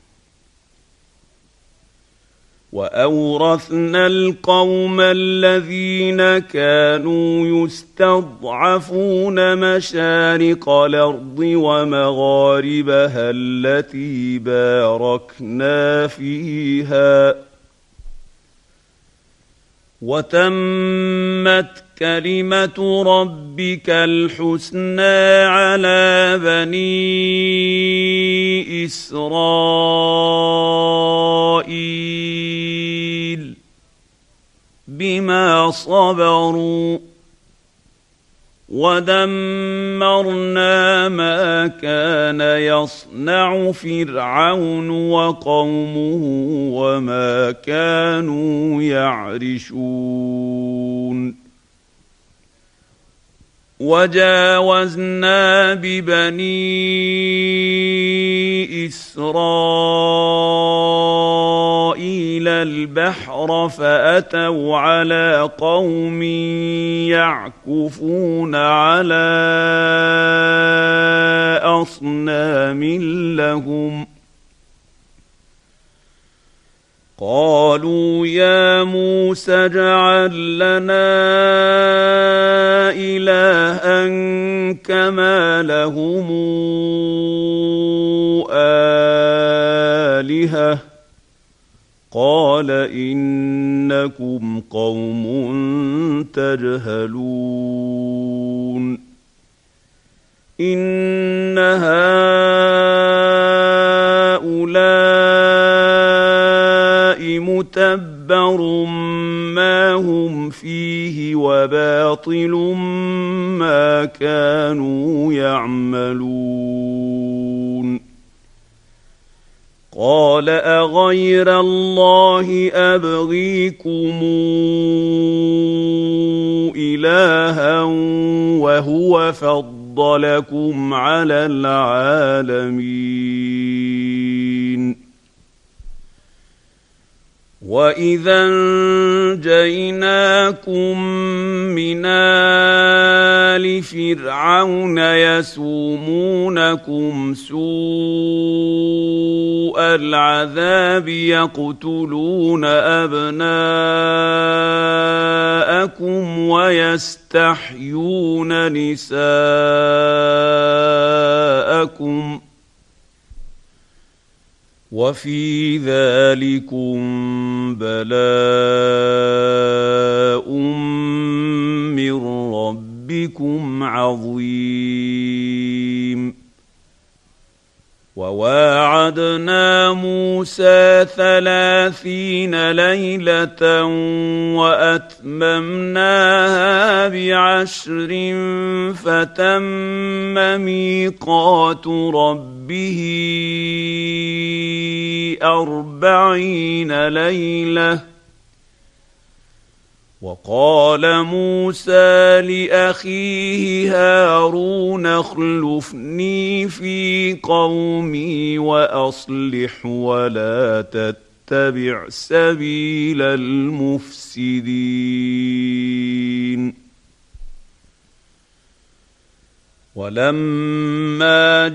وأورثنا القوم الذين كانوا يستضعفون مشارق الأرض ومغاربها التي باركنا فيها وتمت كلمة ربك الحسنى على بني إسرائيل بما صبروا ودمرنا ما كان يصنع فرعون وقومه وما كانوا يعرشون. وجاوزنا ببني إسرائيل البحر فأتوا على قوم يعكفون على أصنام لهم قالوا يا موسى اجعل لنا إلها كما لهم آلهة قال إنكم قوم تجهلون. إن هؤلاء متبر ما هم فيه وباطل ما كانوا يعملون. قال أغير الله أبغيكم إلها وهو فضلكم على العالمين. وإذا أنجيناكم من آل فرعون يسومونكم سوء العذاب يقتلون أبناءكم ويستحيون نساءكم وفي ذلكم بلاء من ربكم عظيم. وواعدنا موسى ثلاثين ليلة وأتممناها بعشر فتم ميقات ربه أربعين ليلة. وقال موسى لأخيه هارون اخلفني في قومي وأصلح ولا تتبع تتبع سبيل المفسدين. ولما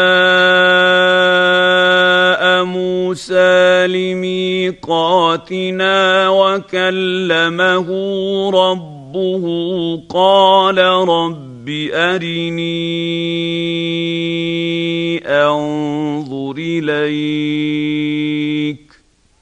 جاء موسى لميقاتنا وكلمه ربه قال رب أرني أنظر إليك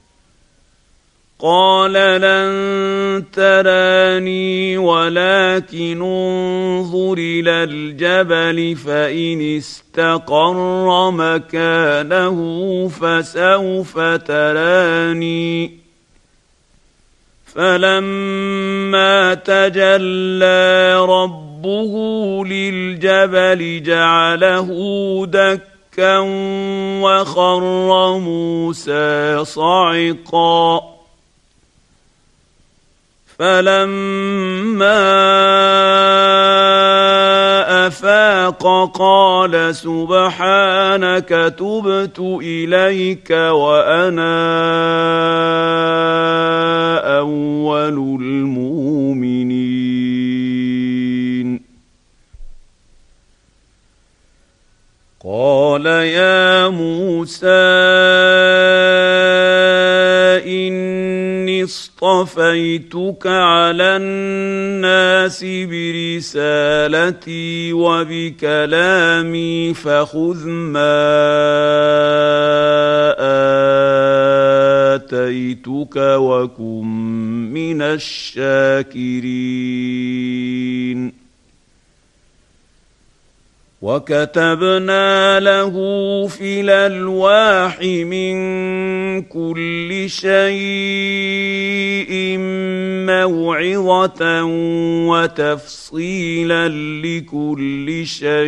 قال لن تراني ولكن انظر إلى الجبل فإن استقر مكانه فسوف تراني فلما تجلى ربه للجبل جعله دكا وخر موسى صعقا فلما أفاق قال سبحانك تبت إليك وأنا أول المؤمنين. قال يا موسى إني اصطفيتك على الناس برسالتي وبكلامي فخذ ما آتيتك وكن من الشاكرين. وكتبنا له في الألواح من كل شيء موعظة وتفصيلا لكل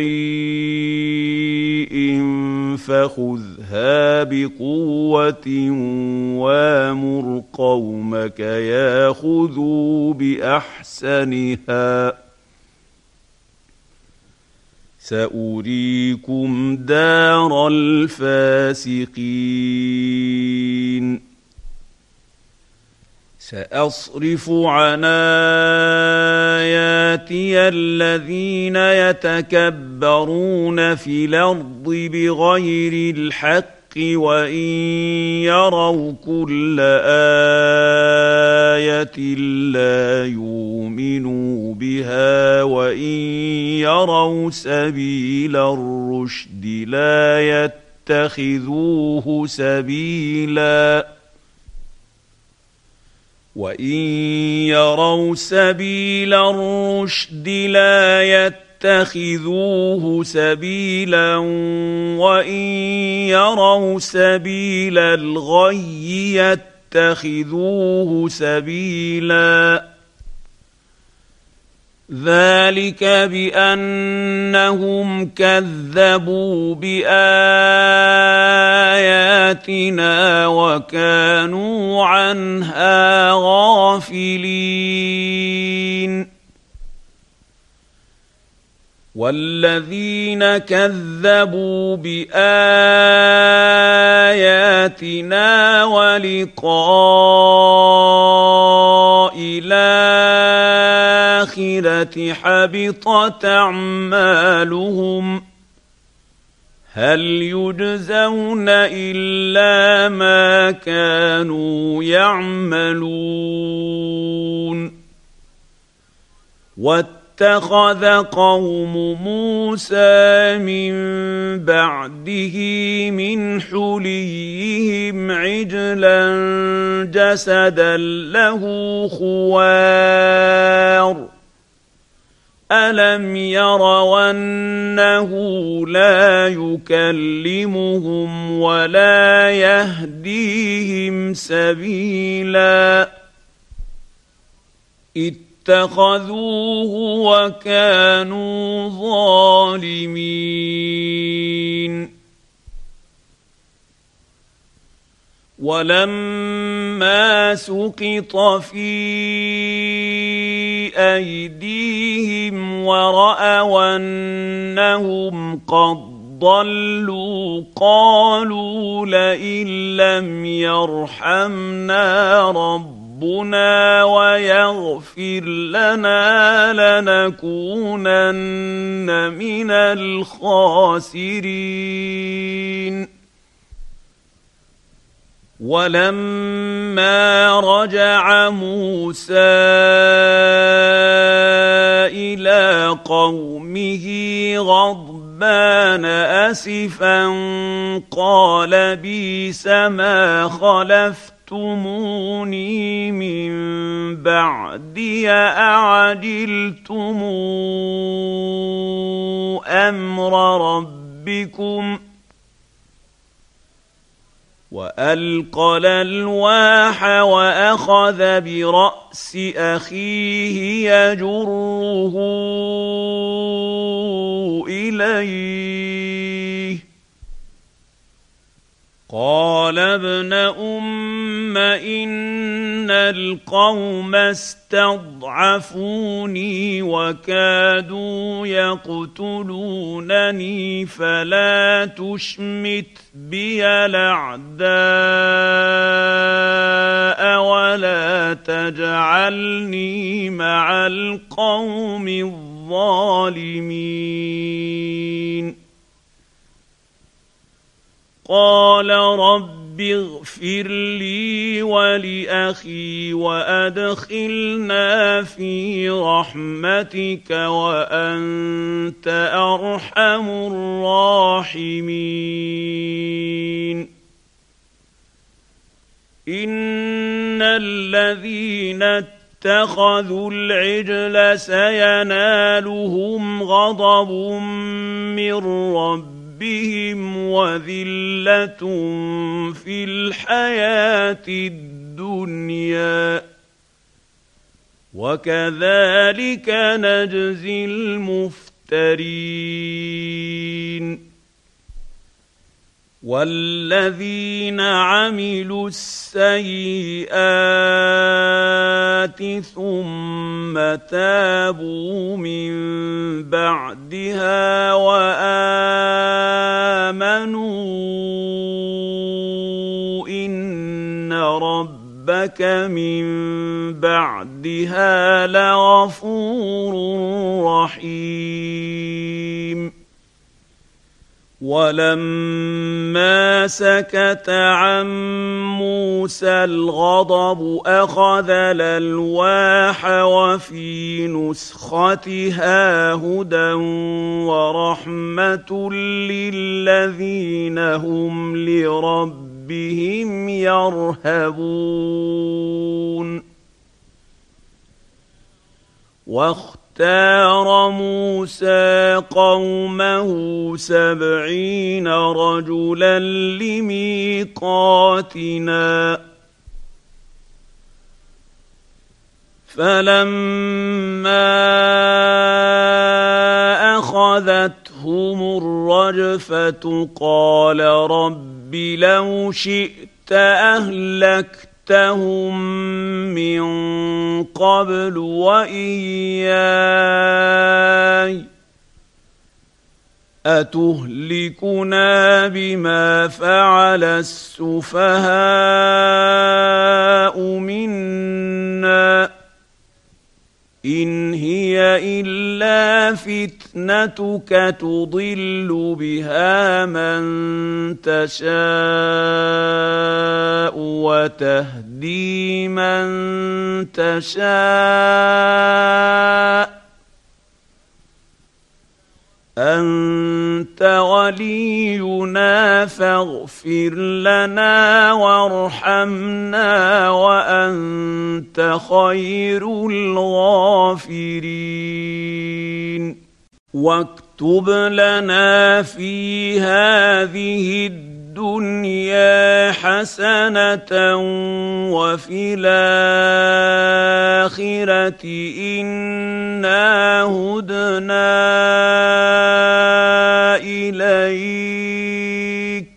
شيء فخذها بقوة وامر قومك ياخذوا بأحسنها سأريكم دار الفاسقين. سأصرف عن آياتي الذين يتكبرون في الأرض بغير الحق وإن يروا كل آية لا يؤمنوا بها وإن يروا سبيل الرشد لا يتخذوه سبيلا وإن يروا سبيل الرشد لا يتخذوه سبيلا وإن يروا سبيل الغي يتخذوه سبيلا ذلك بأنهم كذبوا بآياتنا وكانوا عنها غافلين. والذين كذبوا بآياتنا ولقاء الآخرة حبطت أعمالهم هل يجزون إلا ما كانوا يعملون. واتخذ قوم موسى من بعده من حليهم عجلا جسدا له خوار ألم يروا أنه لا يكلمهم ولا يهديهم سبيلا اتخذوه وكانوا ظالمين. ولما سقط في أيديهم ورأوا أنهم قد ضلوا قالوا لئن لم يرحمنا ربنا ويغفر لنا لنكونن من الخاسرين. ولما رجع موسى إلى قومه غضبان أسفا قال بئس ما خلفتموني من بعدي أعجلتم أمر ربكم وألقى الألواح وأخذ برأس أخيه يجره إليه قال ابن أم إن القوم استضعفوني وكادوا يقتلونني فلا تشمت بي الأعداء ولا تجعلني مع القوم الظالمين. قال رب اغفر لي ولأخي وأدخلنا في رحمتك وأنت أرحم الراحمين. إن الذين اتخذوا العجل سينالهم غضب من ربهم بهم وذلة في الحياة الدنيا وكذلك نجزي المفترين. والذين عملوا السيئات ثم تابوا من بعدها وآمنوا إن ربك من بعدها لغفور رحيم. ولما سكت عن موسى الغضب أخذ الألواح وفي نسختها هدى ورحمة للذين هم لربهم يرهبون. واختار موسى قومه سبعين رجلا لميقاتنا فلما أخذتهم الرجفة قال رب لو شئت أهلكت من قبل وإياي أتهلكنا بما فعل السفهاء منا إن هي إلا فتنتك تضل بها من تشاء وتهدي من تشاء أنت ولينا فاغفر لنا وارحمنا وأنت خير الغافرين. واكتب لنا في هذه الدنيا حسنة وفي الآخرة إنا هدنا إليك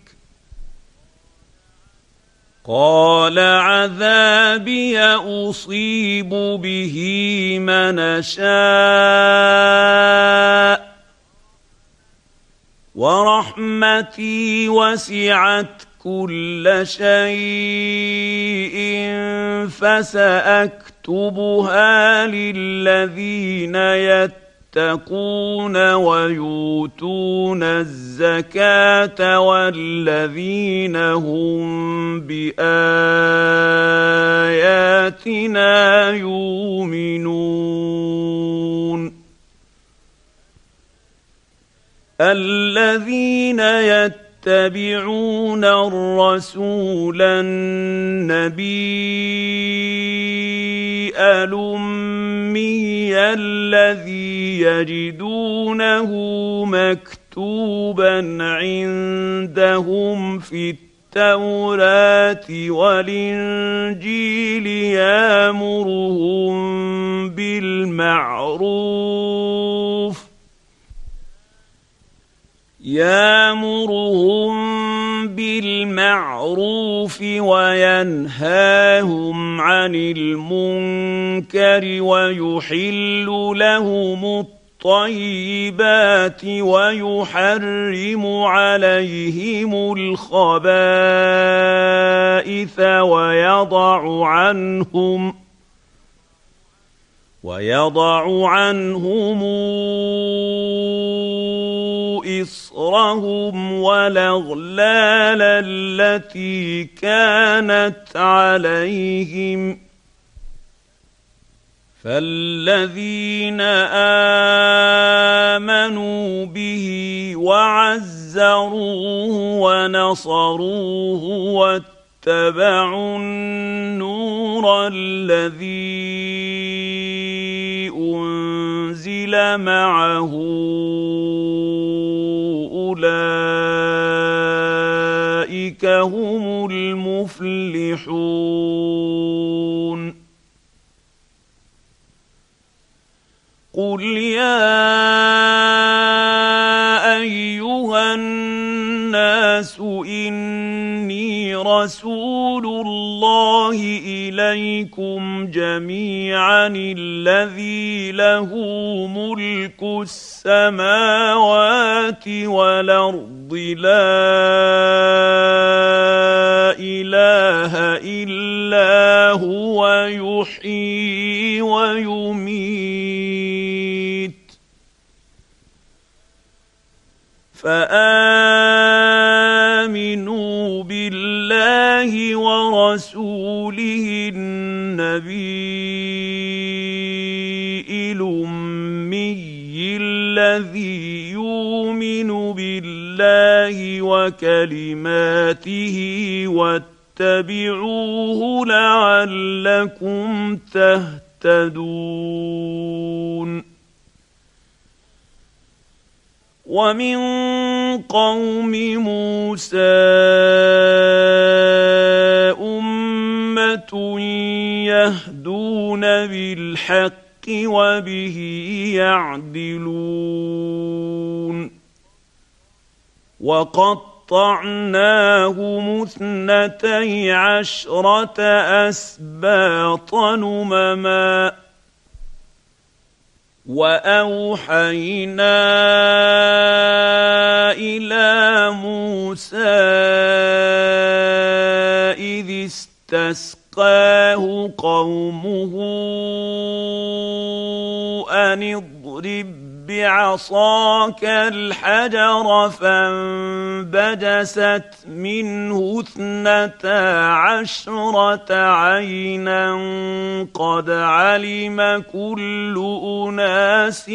قال عذابي أصيب به من أشاء ورحمتي وسعت كل شيء فسأكتبها للذين يتقون ويؤتون الزكاة والذين هم بآياتنا يؤمنون الذين يتبعون الرسول النبي الأمي الذي يجدونه مكتوبا عندهم في التوراة والإنجيل يأمرهم بالمعروف يامرهم بالمعروف وينهاهم عن المنكر ويحل لهم الطيبات ويحرم عليهم الخبائث ويضع عنهم ويضع عنهم إصرهم والأغلال التي كانت عليهم فالذين آمنوا به وعزروه ونصروه واتبعوا النور الذي أنزل معه أولئك هم المفلحون قل يا أيها الناس إني رسول الله إليكم جميعا الذي له ملك السماوات والأرض لا إله إلا هو يحيي ويميت فآمنوا بالله ورسوله النبي الأمي الذي يؤمن بالله وكلماته واتبعوه لعلكم تهتدون ومن قوم موسى أمة يهدون بالحق وبه يعدلون وقطعناهم اثنتي عشرة أسباطا أمما وأوحينا إلى موسى إذ استسقاه قومه أن اضرب بعصاك الحجر فانبجست منه اثنتا عشرة عينا قد علم كل أناس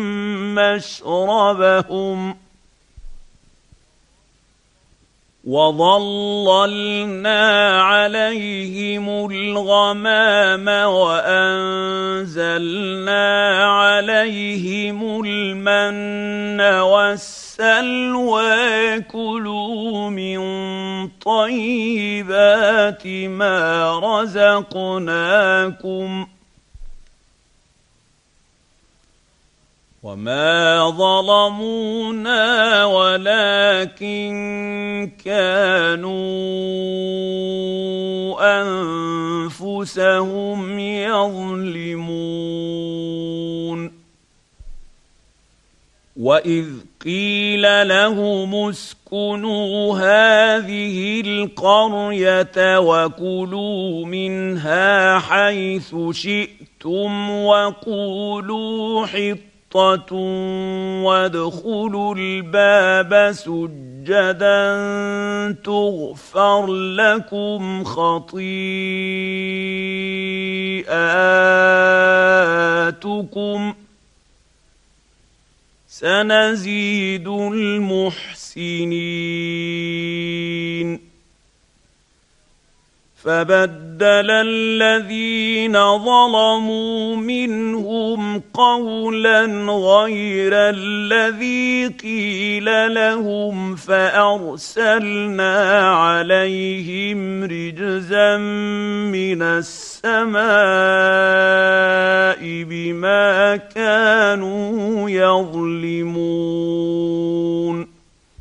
مشربهم وظللنا عليهم الغمام وأنزلنا عليهم المن والسلوى كلوا من طيبات ما رزقناكم وما ظلمونا ولكن كانوا أنفسهم يظلمون وإذ قيل لهم اسكنوا هذه القرية وكلوا منها حيث شئتم وقولوا حطة وادخلوا الباب سجدا تغفر لكم خطيئاتكم سنزيد المحسنين. فبدل الذين ظلموا منهم قولا غير الذي قيل لهم فأرسلنا عليهم رجزا من السماء بما كانوا يظلمون.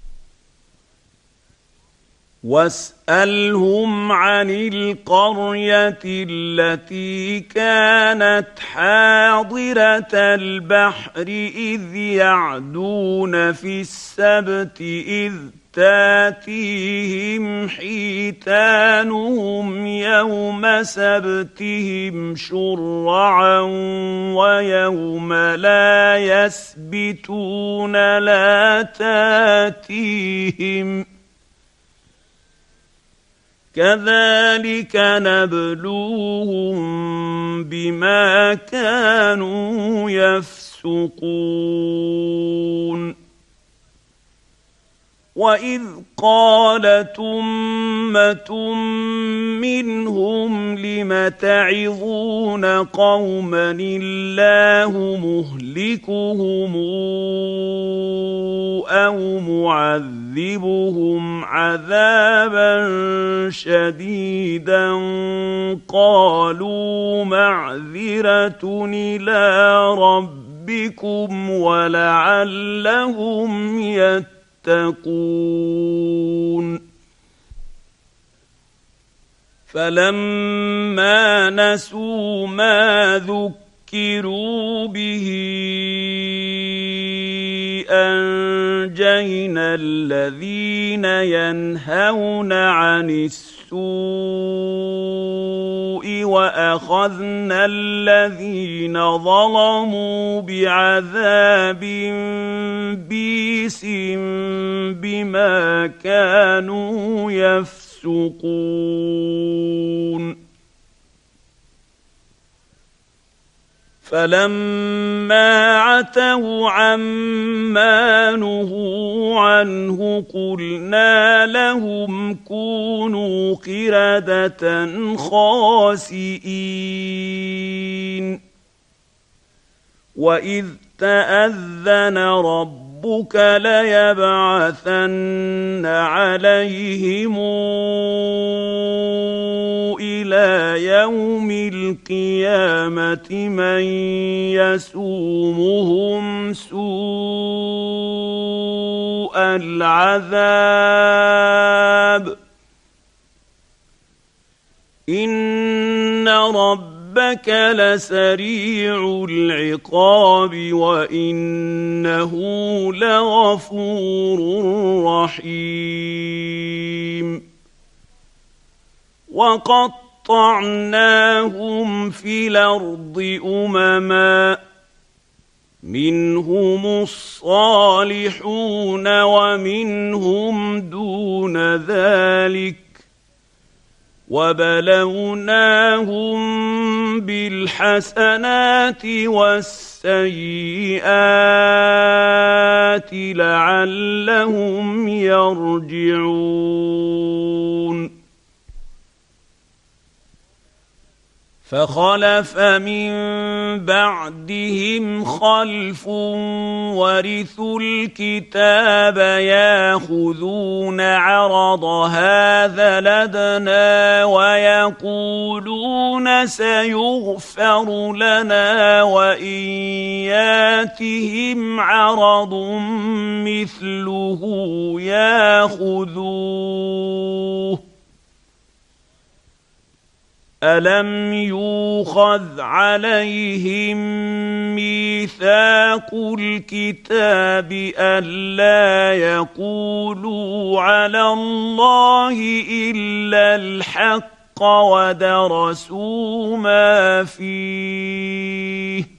واسألهم عن القرية التي كانت حاضرة البحر إذ يعدون في السبت إذ تاتيهم حيتانهم يوم سبتهم شرعا ويوم لا يسبتون لا تاتيهم كذلك نبلوهم بما كانوا يفسقون. وإذ قالت أمة منهم لم تعظون قوما الله مهلكهم أو معذبهم عذابا شديدا قالوا معذرة إلى ربكم ولعلهم يتقون. فلما نسوا ما ذكروا به أنجينا الذين ينهون عن السوء وأخذنا الذين ظلموا بعذاب بئيس بما كانوا يفسقون. فلما عتوا عما نهوا عنه قلنا لهم كونوا قردة خاسئين. وإذ تأذن ربك ليبعثن عليهم إلى يوم القيامة من يسومهم سوء العذاب إن ربك ربك لسريع العقاب وإنه لغفور رحيم. وقطعناهم في الأرض أمما منهم الصالحون ومنهم دون ذلك وبلوناهم بالحسنات والسيئات لعلهم يرجعون. فخلف من بعدهم خلف ورثوا الكتاب ياخذون عرض هذا لدنا ويقولون سيغفر لنا وإن ياتهم عرض مثله ياخذوه ألم يُؤْخَذْ عَلَيْهِم مِّيثَاقُ الْكِتَابِ أَلَّا يَقُولُوا عَلَى اللَّهِ إِلَّا الْحَقَّ وَدَرَسُوا مَا فِيهِ ۗ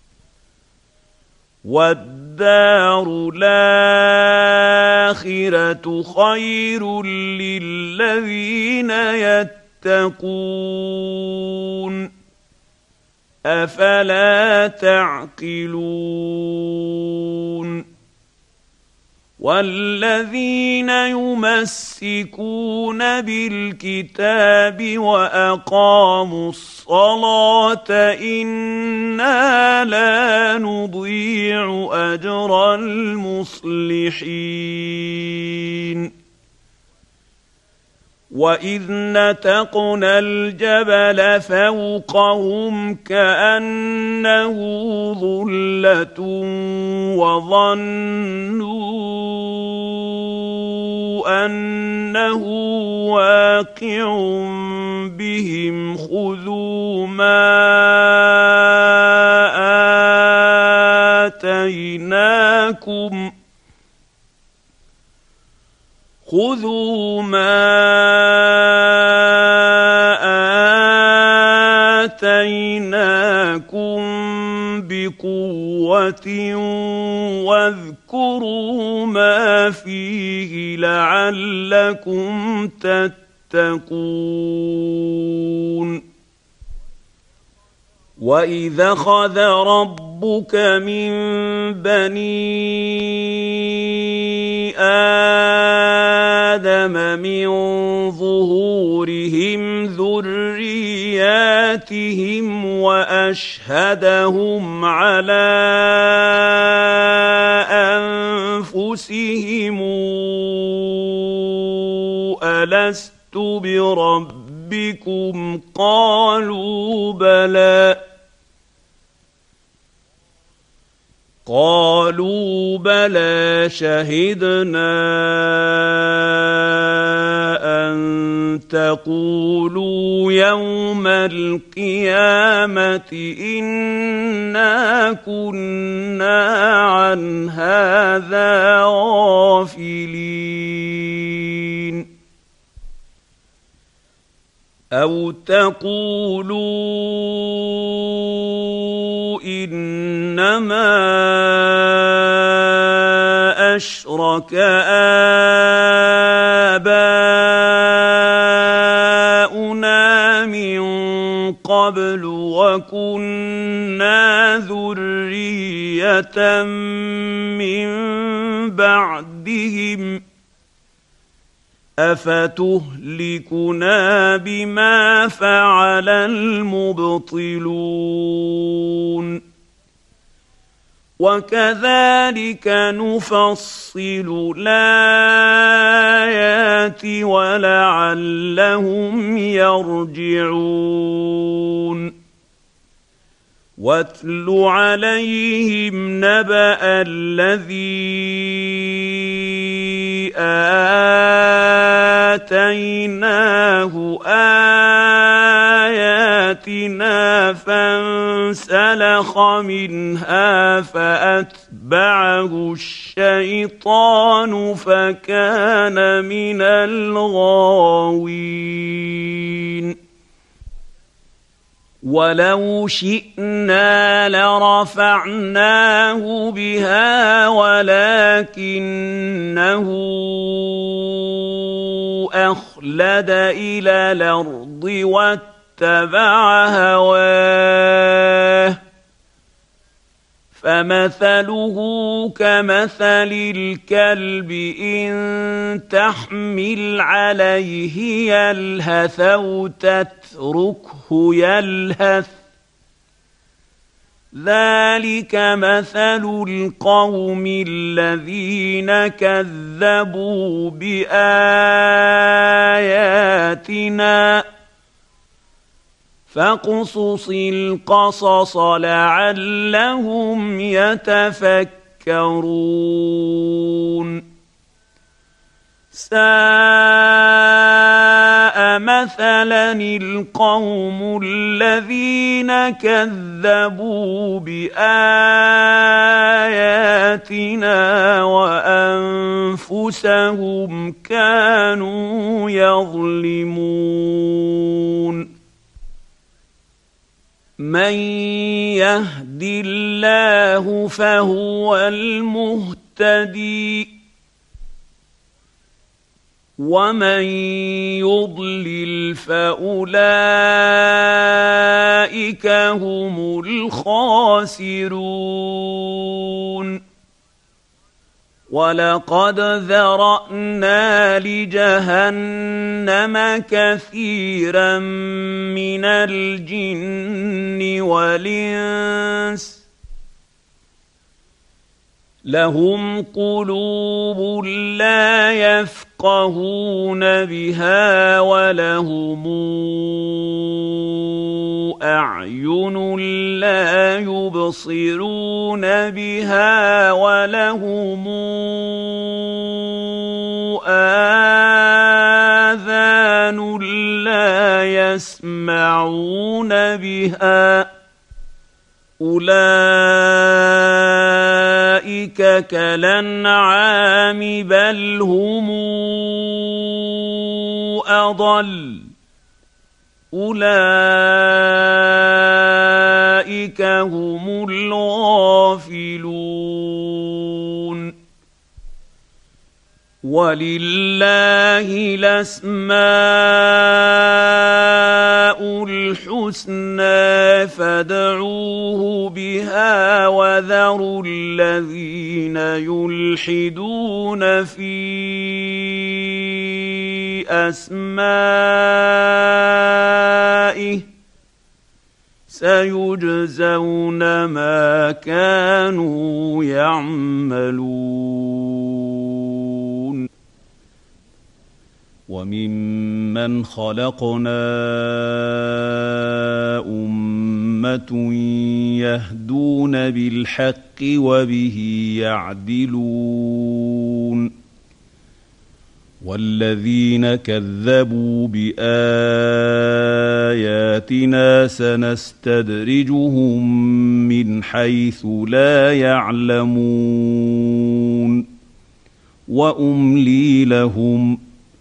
وَالدَّارُ الْآخِرَةُ خَيْرٌ لِّلَّذِينَ يَتَّقُونَ أَفَلَا تَعْقِلُونَ وَالَّذِينَ يُمَسِّكُونَ بِالْكِتَابِ وَأَقَامُوا الصَّلَاةَ إِنَّا لَا نُضِيعُ أَجْرَ الْمُصْلِحِينَ وَإِذْ نَتَقْنَا الْجَبَلَ فَوْقَهُمْ كَأَنَّهُ ظُلَّةٌ وَظَنُّوا أَنَّهُ وَاقِعٌ بِهِمْ خُذُوا مَا آتَيْنَاكُمْ خُذُوا مَا آتَيْنَاكُمْ بِقُوَّةٍ وَاذْكُرُوا مَا فِيهِ لَعَلَّكُمْ تَتَّقُونَ وَإِذْ أَخَذَ رَبُّكَ مِن بَنِي آدَمَ مِن ظُهُورِهِمْ ذُرِّيَّاتِهِمْ وَأَشْهَدَهُمْ عَلَىٰ أَنفُسِهِمْ أَلَسْتُ بِرَبِّكُمْ ۖ قَالُوا بَلَىٰ قالوا بلى شهدنا أن تقولوا يوم القيامة إنا كنا عن هذا غافلين أو تقولوا إنما أشرك آباؤنا من قبل وكنا ذرية من بعدهم أفتهلكنا بما فعل المبطلون وكذلك نفصل الآيات ولعلهم يرجعون واتل عليهم نبأ الذي آتيناه آياتنا فانسلخ منها فأتبعه الشيطان فكان من الغاوين ولو شئنا لرفعناه بها ولكنه أخلد إلى الأرض واتبع هواه فمثله كمثل الكلب إن تحمل عليه يلهث أو تتركه يلهث ذلك مثل القوم الذين كذبوا بآياتنا فاقصص القصص لعلهم يتفكرون ساء مثلا القوم الذين كذبوا بآياتنا وأنفسهم كانوا يظلمون من يهد الله فهو المهتدي ومن يضلل فأولئك هم الخاسرون ولقد ذرأنا لجهنم كثيرا من الجن والإنس لهم قلوب لا يفقهون بها ولهم أعين لا يبصرون بها ولهم آذان لا يسمعون بها أولئك كالأنعام بل هم أضل أولئك هم الغافلون ولله الأسماء الحسنى فادعوه بها وذروا الذين يلحدون في أسمائه سيجزون ما كانوا يعملون وممن خلقنا أمة يهدون بالحق وبه يعدلون والذين كذبوا بآياتنا سنستدرجهم من حيث لا يعلمون وأملي لهم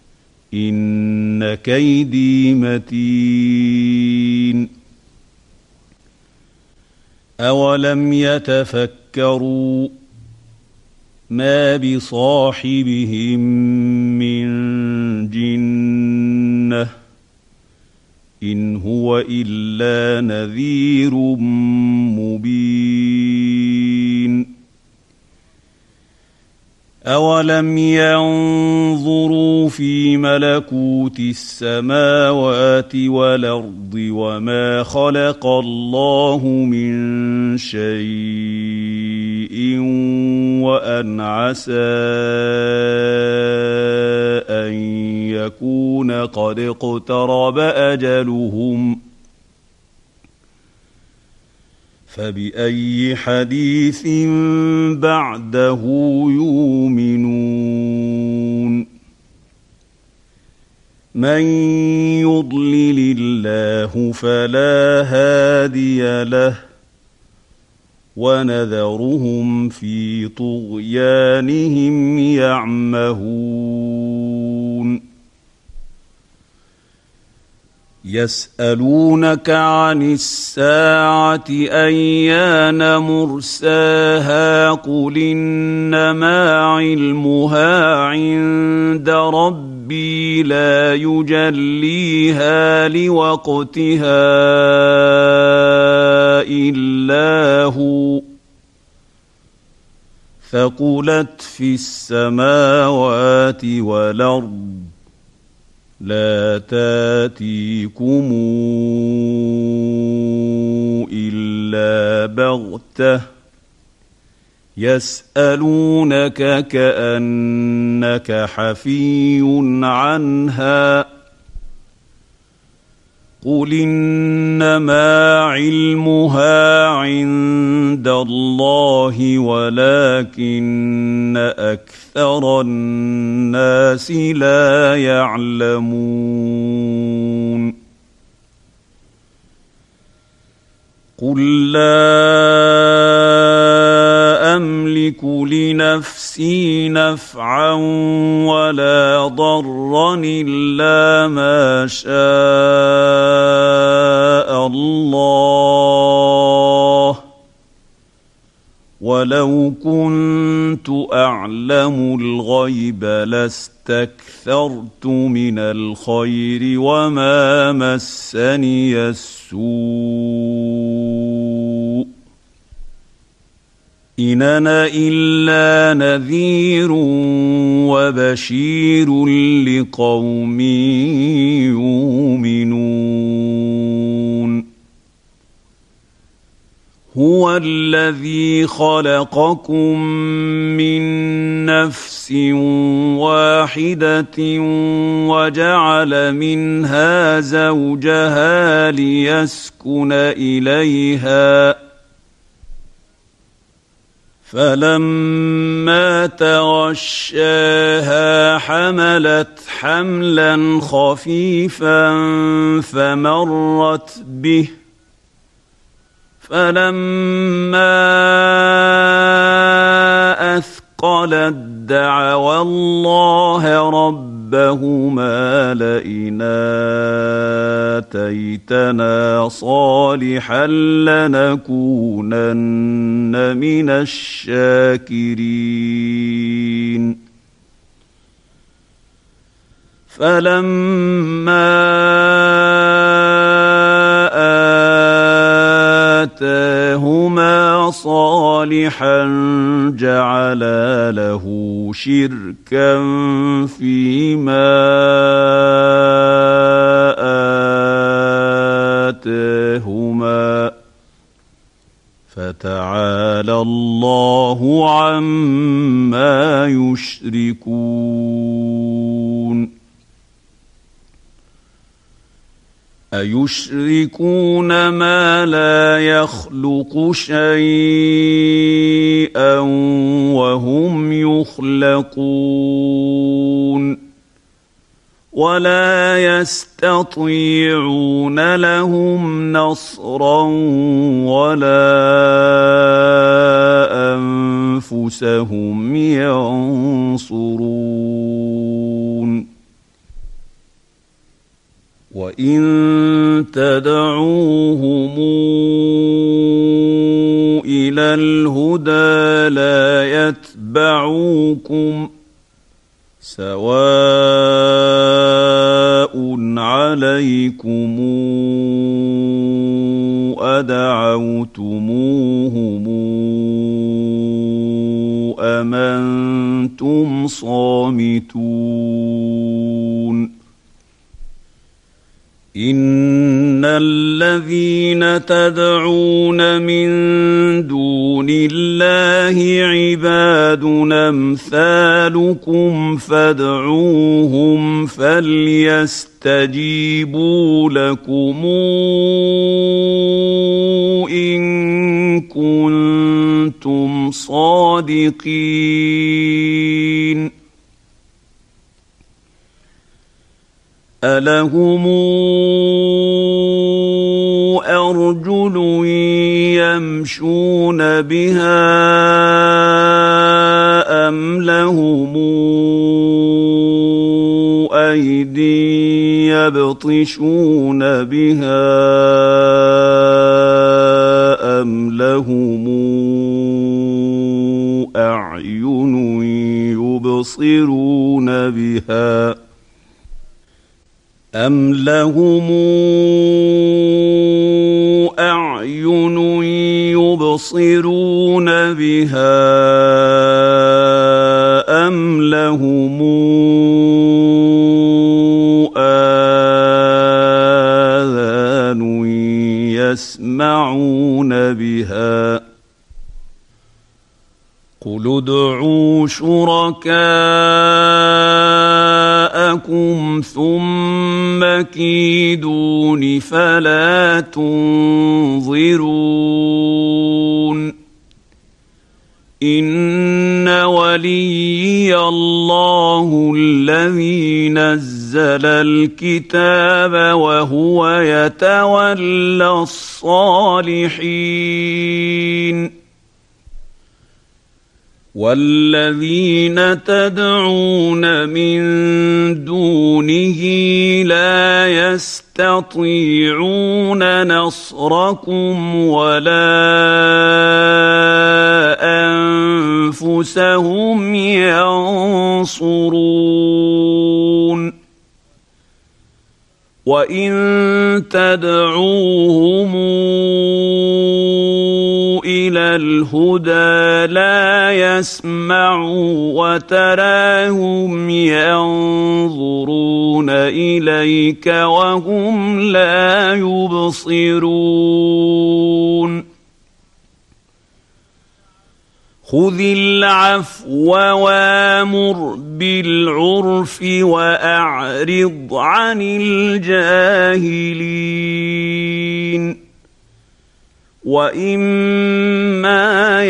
إن كيدي متين أولم يتفكروا ما بصاحبهم من جنة إن هو إلا نذير مبين أولم ينظروا في ملكوت السماوات والأرض وما خلق الله من شيء وأن عسى أن يكون قد اقترب أجلهم فبأي حديث بعده يؤمنون من يضلل الله فلا هادي له ونذرهم في طغيانهم يعمهون يسألونك عن الساعة أيان مرساها قل إنما علمها عند ربي لا يجليها لوقتها إلا هو ثقلت في السماوات والأرض لا تاتيكم إلا بغتة يسألونك كأنك حفي عنها قل إنما علمها عند عند الله ولكن أكثر الناس لا يعلمون قل لا أملك لنفسي نفعا ولا ضرا إلا ما شاء الله ولو كنت أعلم الغيب لاستكثرت من الخير وما مسني السوء إن أنا إلا نذير وبشير لقوم يؤمنون هو الذي خلقكم من نفس واحدة وجعل منها زوجها ليسكن إليها فلما تغشاها حملت حملا خفيفا فمرت به فلما أثقلت دعوا الله ربهما لئن آتيتنا صالحا لنكونن من الشاكرين فلما آتاهما صالحا جعلا له شركا فيما آتاهما فتعالى الله عما يشركون أيشركون ما لا يخلق شيئا وهم يخلقون ولا يستطيعون لهم نصرا ولا أنفسهم ينصرون وإن تدعوهم إلى الهدى لا يتبعوكم سواء عليكم أدعوتموهم أم أنتم صامتون إن الذين تدعون من دون الله عباد أمثالكم فادعوهم فليستجيبوا لكم إن كنتم صادقين ألهم أرجل يمشون بها أم لهم أيدي يبطشون بها أم لهم أعين يبصرون بها أم لهم أعين يبصرون بها أم لهم آذان يسمعون بها قل ادعوا شركاءكم ثم كيدون فلا تنظرون إن وليي الله الذي نزل الكتاب وهو يتولى الصالحين والذين تدعون من دونه لا يستطيعون نصركم ولا أنفسهم ينصرون وإن تدعوهم إلى الهدى لا يسمعوا وتراهم ينظرون إليك وهم لا يبصرون خذ العفو وامر بالعرف وأعرض عن الجاهلين وإما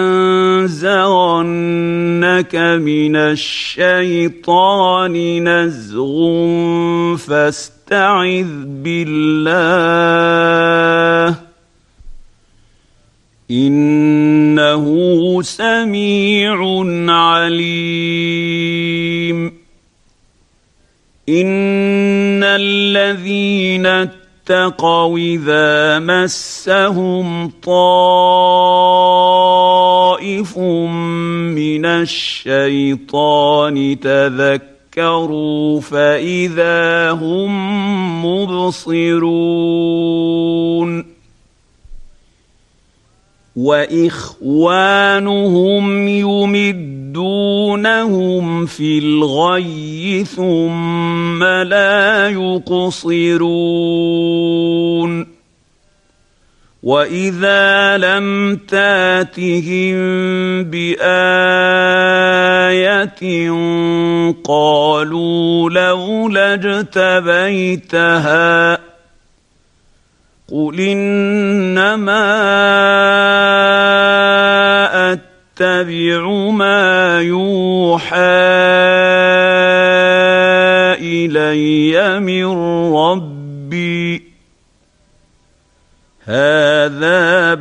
ينزغنك من الشيطان نزغ فاستعذ بالله إنه سميع عليم إن الذين اتقوا إذا مسهم طائف من الشيطان تذكروا فإذا هم مبصرون وإخوانهم يمدونهم في الغي ثم لا يقصرون وإذا لم تاتهم بآية قالوا لولا اجتبيتها قل إنما أتبع ما يوحى إلي من ربي هذا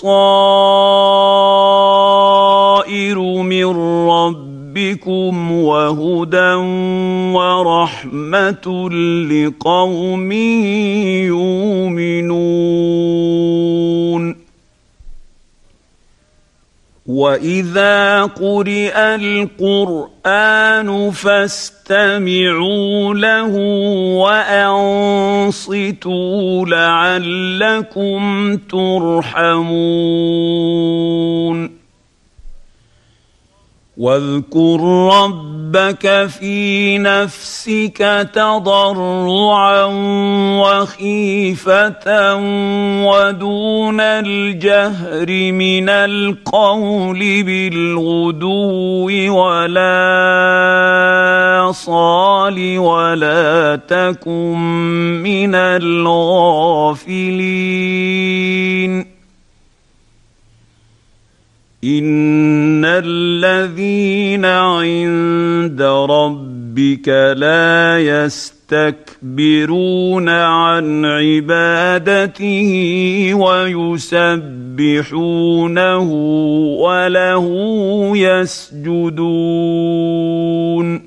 بصائر من ربكم وهدى ورحمة لقوم يؤمنون وإذا قرئ القرآن فاستمعوا له وأنصتوا لعلكم ترحمون واذكر ربك في نفسك تضرعا وخيفة ودون الجهر من القول بالغدو ولا صال ولا تكن من الغافلين إن الذين عند ربك لا يستكبرون عن عبادته ويسبحونه وله يسجدون